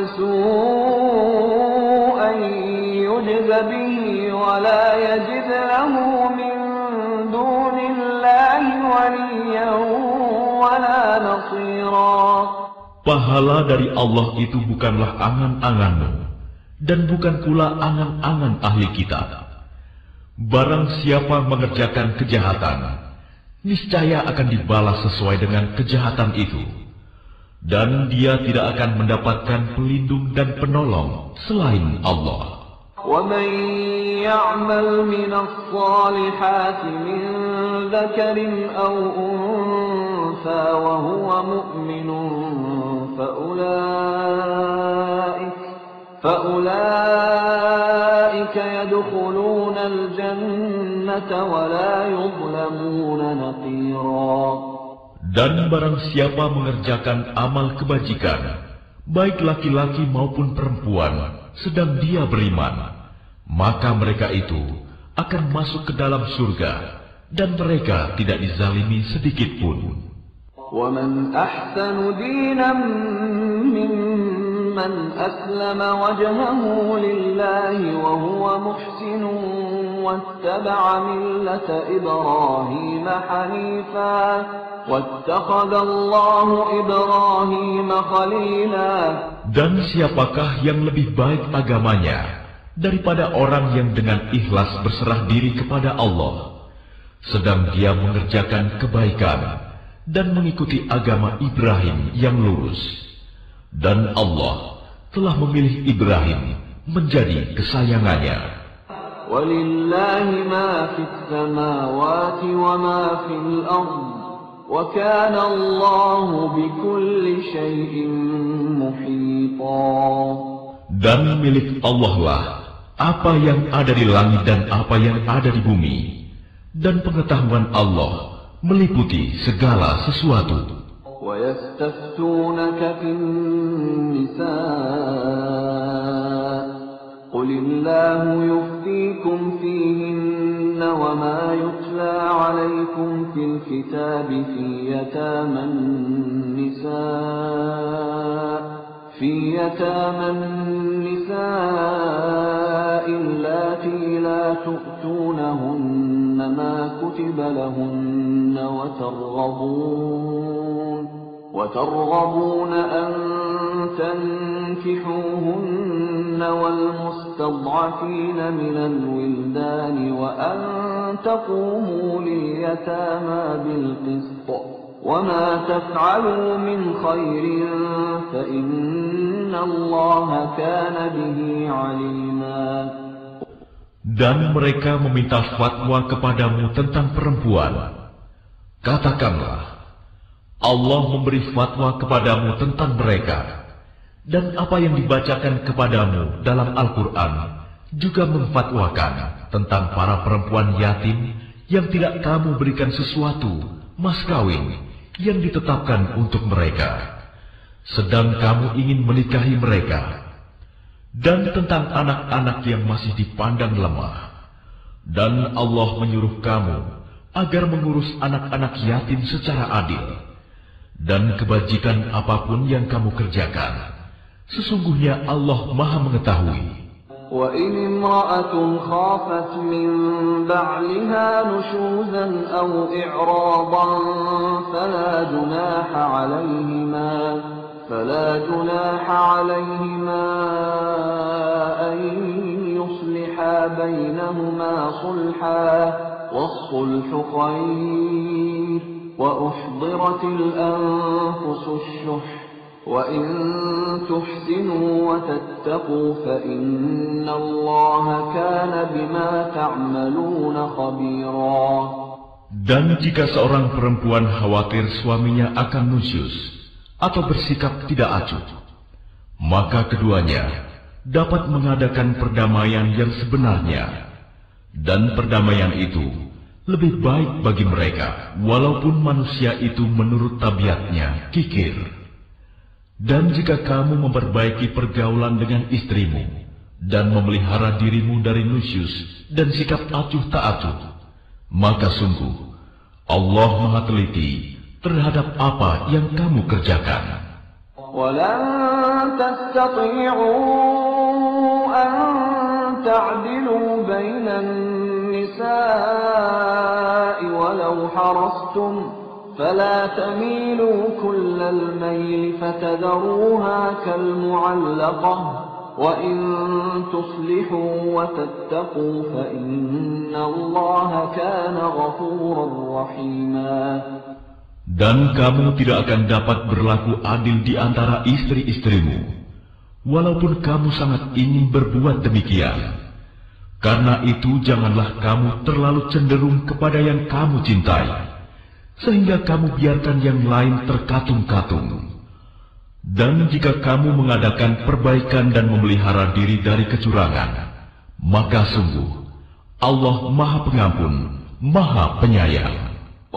سوءا يجز به ولا يجد له من دون الله وليا ولا نصيرا. Pahala dari Allah itu bukanlah angan-anganmu, dan bukan pula angan-angan ahli kitab. Barang siapa mengerjakan kejahatan, niscaya akan dibalas sesuai dengan kejahatan itu. Dan dia tidak akan mendapatkan pelindung dan penolong selain Allah. وَمَنْ يَعْمَلْ مِنَ الصَّالِحَاتِ مِنْ ذَكَرٍ أَوْ أُنْثَى وَهُوَ مُؤْمِنٌ فَأُولَئِكَ فَأُولَئِكَ يَدْخُلُونَ الْجَنَّةَ وَلَا يُظْلَمُونَ نَقِيرًا. Dan barang siapa mengerjakan amal kebajikan, baik laki-laki maupun perempuan, sedang dia beriman, maka mereka itu akan masuk ke dalam surga, dan mereka tidak dizalimi sedikit pun. وَمَنْ أَحْسَنُ دِينًا مِّمَّنْ أَسْلَمَ وَجْهَهُ لِلَّهِ وَهُوَ مُحْسِنٌ وَاتَّبَعَ مِلَّةَ إِبْرَاهِيمَ حَنِيفًا وَاتَّخَذَ اللَّهُ إِبْرَاهِيمَ خَلِيلًا. Dan siapakah yang lebih baik agamanya daripada orang yang dengan ikhlas berserah diri kepada Allah, sedang dia mengerjakan kebaikan dan mengikuti agama Ibrahim yang lurus. Dan Allah telah memilih Ibrahim menjadi kesayangannya. وَلِلَّهِ مَا فِي السَّمَاوَاتِ وَمَا فِي الْأَرْضِ وَكَانَ اللَّهُ بِكُلِّ شَيْءٍ مُحِيطًا. Dan milik Allah lah apa yang ada di langit dan apa yang ada di bumi, dan pengetahuan Allah meliputi segala sesuatu. وَيَسْتَفْتُونَكَ فِي النِّسَاءِ قُلِ اللَّهُ يُفْتِيكُمْ فِيهِنَّ وَمَا يُتْلَى عَلَيْكُمْ فِي الْكِتَابِ فِي يَتَامَى النِّسَاءِ في يتامى النساء اللاتي لا تؤتونهن ما كتب لهن وترغبون وترغبون أن تنكحوهن والمستضعفين من الولدان وأن تقوموا لليتامى بالقسط وما تفعلوا من خير فإن الله كان به عليما. Dan mereka meminta fatwa kepadamu tentang perempuan. Katakanlah, Allah memberi fatwa kepadamu tentang mereka, dan apa yang dibacakan kepadamu dalam Al-Quran juga memfatwakan tentang para perempuan yatim yang tidak kamu berikan sesuatu mas kawin yang ditetapkan untuk mereka, sedang kamu ingin menikahi mereka, dan tentang anak-anak yang masih dipandang lemah. Dan Allah menyuruh kamu agar mengurus anak-anak yatim secara adil, dan kebajikan apapun yang kamu kerjakan, sesungguhnya Allah Maha mengetahui. وَإِنِ امْرَأَةٌ خَافَتْ مِنْ بَعْلِهَا نُشُوزًا أَوْ إِعْرَاضًا فَلَا جُنَاحَ عَلَيْهِمَا فَلَا جُنَاحَ عَلَيْهِمَا أَنْ يُصْلِحَا بَيْنَهُمَا صُلْحًا وَالصُّلْحُ خَيْرٌ وَأُحْضِرَتِ الْأَنْفُسُ الشُّحَّ وَإِن تُحْسِنُوا وَتَتَّقُوا فَإِنَّ اللَّهَ كَانَ بِمَا تَعْمَلُونَ خَبِيرًا. Dan jika seorang perempuan khawatir suaminya akan nusyus atau bersikap tidak acuh, maka keduanya dapat mengadakan perdamaian yang sebenarnya, dan perdamaian itu lebih baik bagi mereka, walaupun manusia itu menurut tabiatnya kikir. Dan jika kamu memperbaiki pergaulan dengan istrimu dan memelihara dirimu dari nusyus dan sikap acuh tak acuh, maka sungguh Allah Maha teliti terhadap apa yang kamu kerjakan. ولن تستطيعوا أن تعدلوا بين النساء ولو حرصتم فلا تميلوا كل الميل فتذروها كالمعلقة وإن تصلحوا وتتقوا فإن الله كان غفورا رحيما. Dan kamu tidak akan dapat berlaku adil di antara istri-istrimu, walaupun kamu sangat ingin berbuat demikian. Karena itu janganlah kamu terlalu cenderung kepada yang kamu cintai, sehingga kamu biarkan yang lain terkatung-katung. Dan jika kamu mengadakan perbaikan dan memelihara diri dari kecurangan, maka sungguh Allah Maha Pengampun, Maha Penyayang.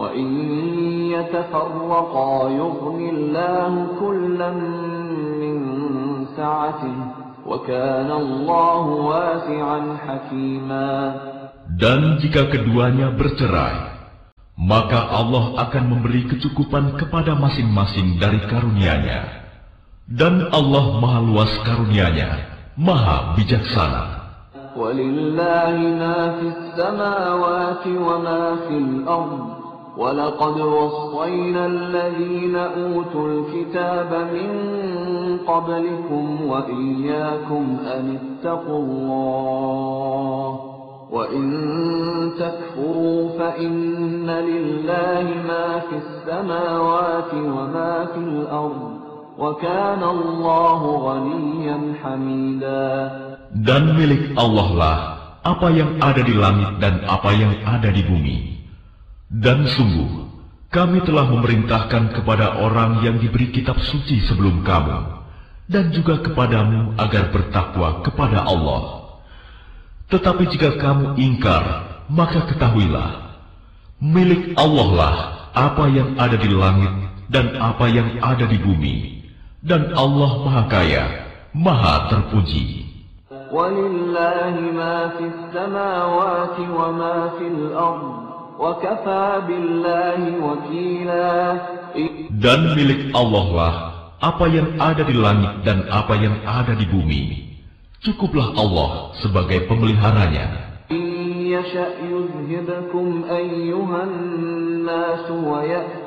يتفرقا يغن الله كلا من سعته وكان الله واسعا حكيما. Dan jika keduanya bercerai, maka Allah akan memberi kecukupan kepada masing-masing dari karunia-Nya. Dan Allah Maha luas karunia-Nya, Maha bijaksana. وَلِلَّهِ مَا فِي السَّمَاوَاتِ وَمَا فِي الْأَرْضِ وَلَقَدْ وَصَّيْنَا الَّذِينَ أُوتُوا الْكِتَابَ مِنْ قَبْلِكُمْ وَإِيَّاكُمْ أَنِ اتَّقُوا اللَّهَ وَإِنْ تَكْفُرُوا فَإِنَّ لِلَّهِ مَا فِي السَّمَاوَاتِ وَمَا فِي الْأَرْضِ وَكَانَ اللَّهُ غَنِيًّا حَمِيدًا. Dan milik Allah lah apa yang ada di langit dan apa yang ada di bumi. Dan sungguh, kami telah memerintahkan kepada orang yang diberi kitab suci sebelum kamu, dan juga kepadamu agar bertakwa kepada Allah. Tetapi jika kamu ingkar, maka ketahuilah, milik Allah lah apa yang ada di langit dan apa yang ada di bumi, dan Allah Maha Kaya, Maha Terpuji. وَلِلَّهِ مَا فِي السَّمَاوَاتِ وَمَا فِي الْأَرْضِ وَكَفَى بِاللَّهِ وَكِيلًا. Dan milik Allah lah apa yang ada di langit dan apa yang ada di bumi. Cukuplah Allah sebagai pemeliharanya. إِن يَشَأْ يُذْهِبْكُمْ أَيُّهَا النَّاسُ وَيَأْتِ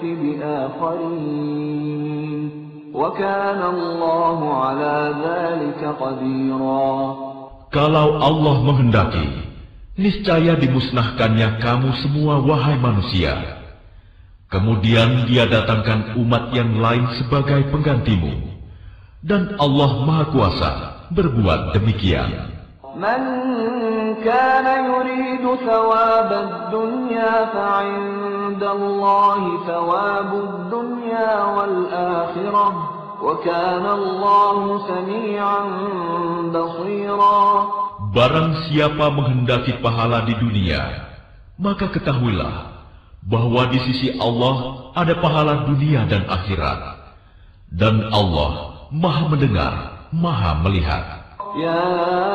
بِآخَرِينَ وَكَانَ اللَّهُ عَلَى ذَلِكَ قَدِيرًا. Kalau Allah menghendaki, niscaya dimusnahkannya kamu semua wahai manusia. Kemudian Dia datangkan umat yang lain sebagai penggantimu. Dan Allah Maha Kuasa berbuat demikian. Man kana yuridu thawabad dunya fa'indallahi thawabud dunya wal akhirah wa kana Allahu sami'an basira. Barang siapa menghendaki pahala di dunia, maka ketahuilah bahwa di sisi Allah ada pahala dunia dan akhirat. Dan Allah Maha mendengar, Maha melihat. Ya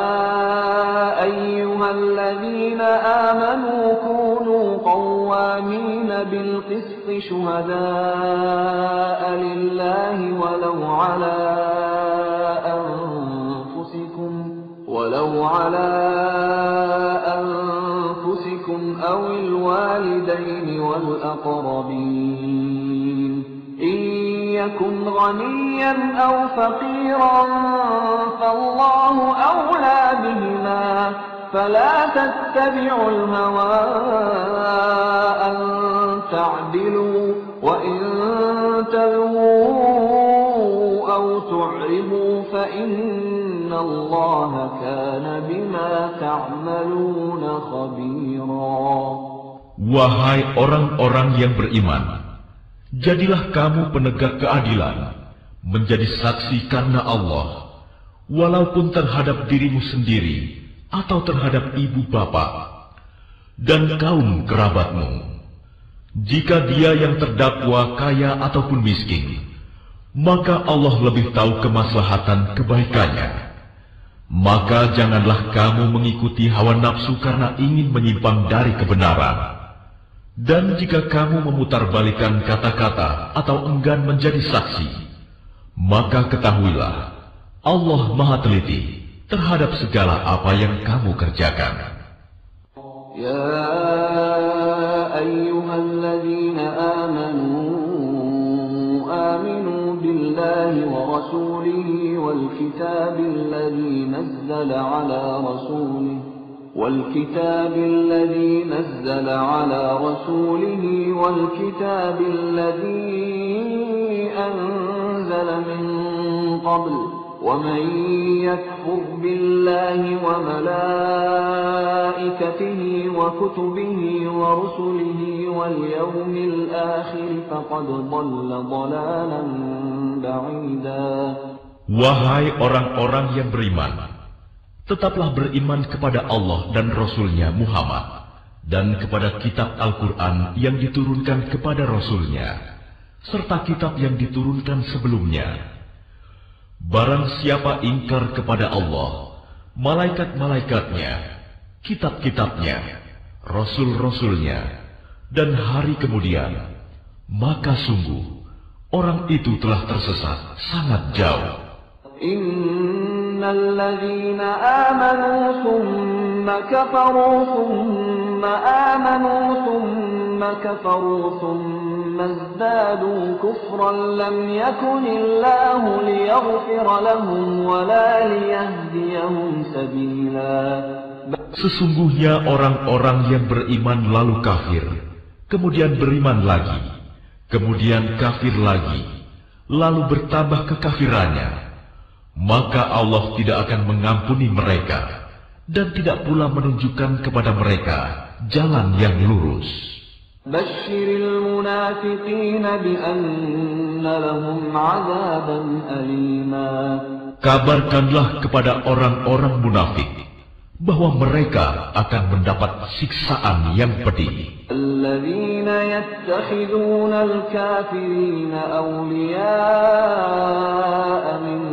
ayyuhalladzina amanu kunu qawwamina bil qisti syuhada'a lillahi walau ala anfusikum ولو على أنفسكم أو الوالدين والأقربين إن يكن غنيا أو فقيرا فالله أولى بهما فلا تتبعوا الهوى أن تعدلوا وإن تلووا أو تعرضوا فإن Allah kana bima ta'maluna khabira. Wahai orang-orang yang beriman, jadilah kamu penegak keadilan, menjadi saksi karena Allah, walaupun terhadap dirimu sendiri atau terhadap ibu bapa dan kaum kerabatmu. Jika dia yang terdakwa kaya ataupun miskin, maka Allah lebih tahu kemaslahatan kebaikannya. Maka janganlah kamu mengikuti hawa nafsu karena ingin menyimpang dari kebenaran. Dan jika kamu memutarbalikkan kata-kata atau enggan menjadi saksi, Maka ketahuilah, Allah Maha Teliti terhadap segala apa yang kamu kerjakan. Ya ayyuhalladzina amanu aminu billahi wa rasulihi wal kitabil ladzi nazzala ala rasulihi والكتاب الذي نزل على رسوله والكتاب الذي أنزل من قبل ومن يكفر بالله وملائكته وكتبه ورسله واليوم الآخر فقد ضل ضلالا بعيدا. Wahai orang-orang yang beriman, tetaplah beriman kepada Allah dan Rasul-Nya Muhammad, dan kepada kitab Al-Quran yang diturunkan kepada Rasul-Nya, serta kitab yang diturunkan sebelumnya. Barang siapa ingkar kepada Allah, malaikat-malaikatnya, kitab-kitabnya, Rasul-Rasul-Nya, dan hari kemudian, maka sungguh, orang itu telah tersesat sangat jauh. الذين آمنوا ثم كفروا ثم آمنوا ثم كفروا ثم ازدادوا كفرا لم يكن الله ليغفر لهم ولا ليهديهم سبيلا. Sesungguhnya orang-orang yang beriman lalu kafir, kemudian beriman lagi, kemudian kafir lagi, lalu bertambah kekafirannya, maka Allah tidak akan mengampuni mereka dan tidak pula menunjukkan kepada mereka jalan yang lurus. Basyiril munafiqina bi anna lahum 'adzaban alima. Kabarkanlah kepada orang-orang munafik bahwa mereka akan mendapat siksaan yang pedih. Alladzina yattakhiduna al-kafirina awliya'a min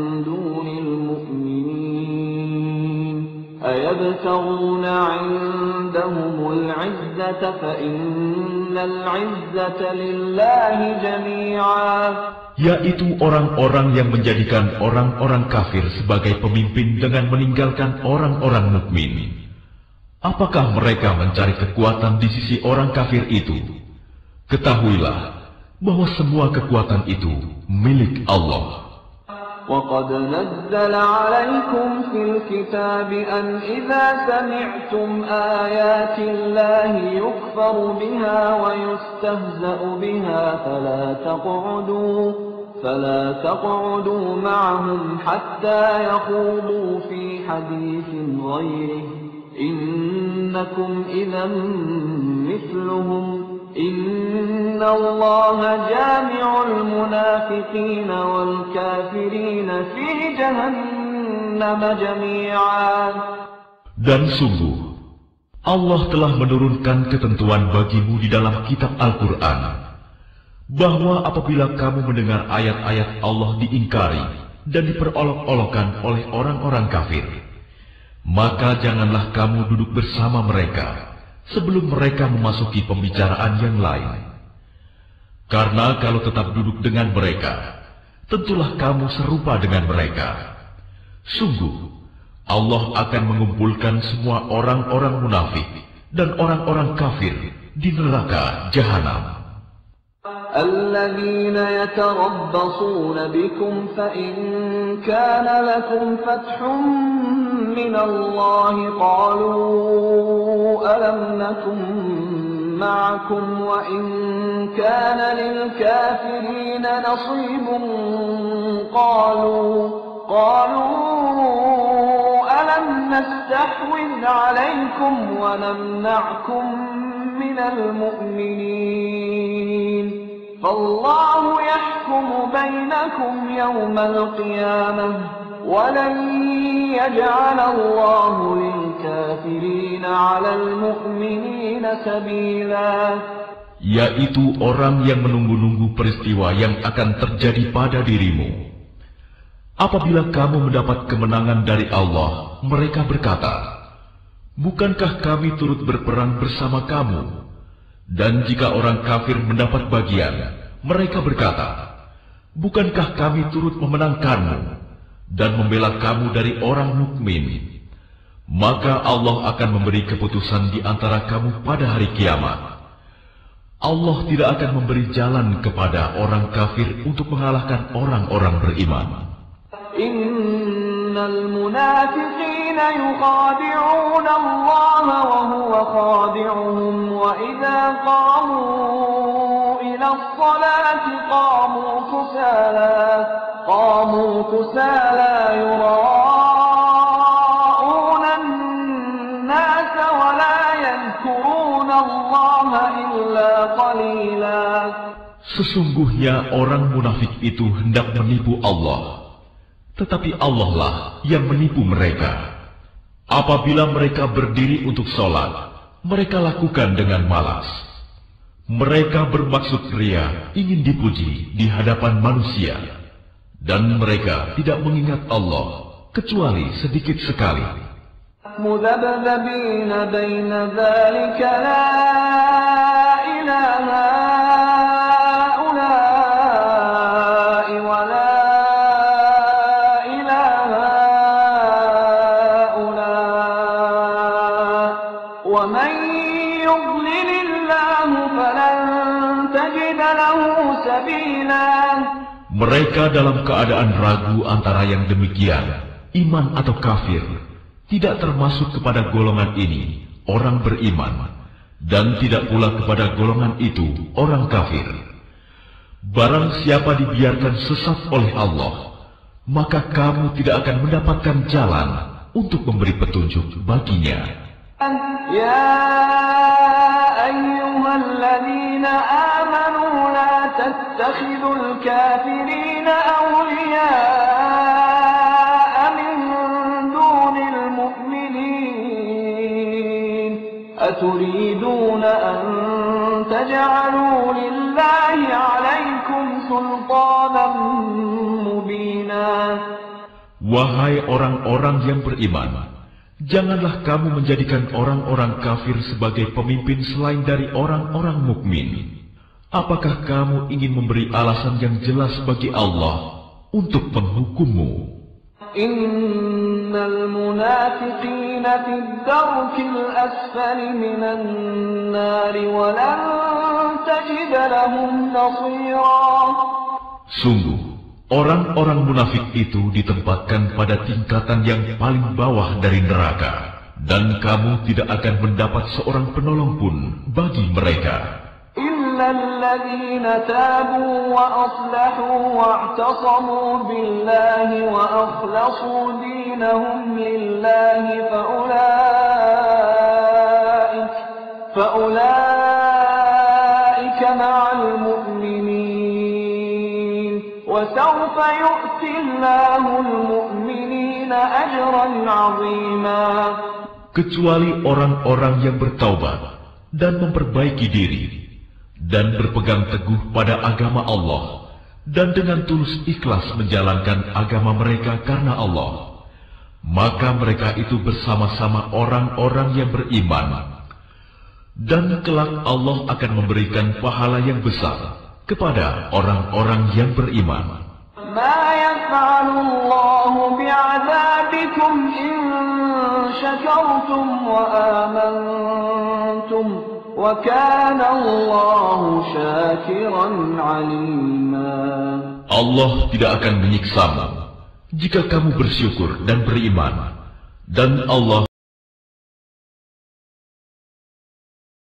أيبتغون عندهم العزة فإن العزة لله جميعا. Yaitu orang-orang yang menjadikan orang-orang kafir sebagai pemimpin dengan meninggalkan orang-orang mukmin. Apakah mereka mencari kekuatan di sisi orang kafir itu? Ketahuilah bahwa semua kekuatan itu milik Allah. وَقَدْ نَزَّلَ عَلَيْكُمْ فِي الْكِتَابِ أَنْ إِذَا سَمِعْتُمْ آيَاتِ اللَّهِ يُكْفَرُ بِهَا وَيُسْتَهْزَأُ بِهَا فَلَا تَقْعُدُوا فَلَا تَقْعُدُوا مَعَهُمْ حَتَّى يَخُوضُوا فِي حَدِيثٍ غَيْرِهِ إِنَّكُمْ إِذًا مِثْلُهُمْ إِنَّ اللَّهَ جَامِعُ الْمُنَافِقِينَ وَالْكَافِرِينَ فِي جَهَنَّمَ جَمِيعًا. Dan sungguh, Allah telah menurunkan ketentuan bagimu di dalam kitab Al-Quran, bahwa apabila kamu mendengar ayat-ayat Allah diingkari dan diperolok-olokkan oleh orang-orang kafir, maka janganlah kamu duduk bersama mereka sebelum mereka memasuki pembicaraan yang lain. Karena kalau tetap duduk dengan mereka, tentulah kamu serupa dengan mereka. Sungguh, Allah akan mengumpulkan semua orang-orang munafik dan orang-orang kafir di neraka Jahanam. الذين يتربصون بكم فإن كان لكم فتح من الله قالوا ألم نكن معكم وإن كان للكافرين نصيب قالوا قالوا ألم نستحوذ عليكم ونمنعكم من المؤمنين فالله يحكم بينكم يوم القيامة ولن يجعل الله للكافرين على المؤمنين سبيلا. Yaitu orang yang menunggu-nunggu peristiwa yang akan terjadi pada dirimu. Apabila kamu mendapat kemenangan dari Allah, mereka berkata, bukankah kami turut berperang bersama kamu? Dan jika orang kafir mendapat bagian, mereka berkata, bukankah kami turut memenangkanmu dan membela kamu dari orang mukmin? Maka Allah akan memberi keputusan di antara kamu pada hari kiamat. Allah tidak akan memberi jalan kepada orang kafir untuk mengalahkan orang-orang beriman. Innal munafiqina yukhadi'una Allah wa huwa khadi'uhum wa idza qamu ila as-salati qamu kusala qamu kusala yura'una an-nas wa la yadhkuruna Allah illa qalila. Sesungguhnya orang munafik itu hendak menipu Allah, tetapi Allah lah yang menipu mereka. Apabila mereka berdiri untuk sholat, mereka lakukan dengan malas. Mereka bermaksud ria, ingin dipuji di hadapan manusia, dan mereka tidak mengingat Allah kecuali sedikit sekali. Mudabdabina baina dzalika la ilaha Mereka dalam keadaan ragu antara yang demikian, iman atau kafir, tidak termasuk kepada golongan ini, orang beriman, dan tidak pula kepada golongan itu, orang kafir. Barang siapa dibiarkan sesat oleh Allah, maka kamu tidak akan mendapatkan jalan untuk memberi petunjuk baginya. Ya ayyuhalladzina amanu la tattakhidul kafirina awliya'a min dunil mu'minin aturiduna an taj'alu lillahi 'alaykum sultanan mubina. Wahai orang-orang yang beriman, janganlah kamu menjadikan orang-orang kafir sebagai pemimpin selain dari orang-orang mukmin. Apakah kamu ingin memberi alasan yang jelas bagi Allah untuk menghukummu? Innal munafiqina fid darkil asfali minan nari wa lan tajid lahum nasira. Sungguh, orang-orang munafik itu ditempatkan pada tingkatan yang paling bawah dari neraka, dan kamu tidak akan mendapat seorang penolong pun bagi mereka. إلا الذين تابوا وأصلحوا واعتصموا بالله وأخلصوا دينهم لله فأولئك فأولئك مع المؤمنين وسوف يؤتي الله المؤمنين أجرا عظيما. Kecuali orang-orang yang bertaubat dan memperbaiki diri dan berpegang teguh pada agama Allah, dan dengan tulus ikhlas menjalankan agama mereka karena Allah, maka mereka itu bersama-sama orang-orang yang beriman, dan kelak Allah akan memberikan pahala yang besar kepada orang-orang yang beriman. Ma yaf'alullahu bi'adabikum in syakartum wa amantum. Allah tidak akan menyiksamu jika kamu bersyukur dan beriman, dan Allah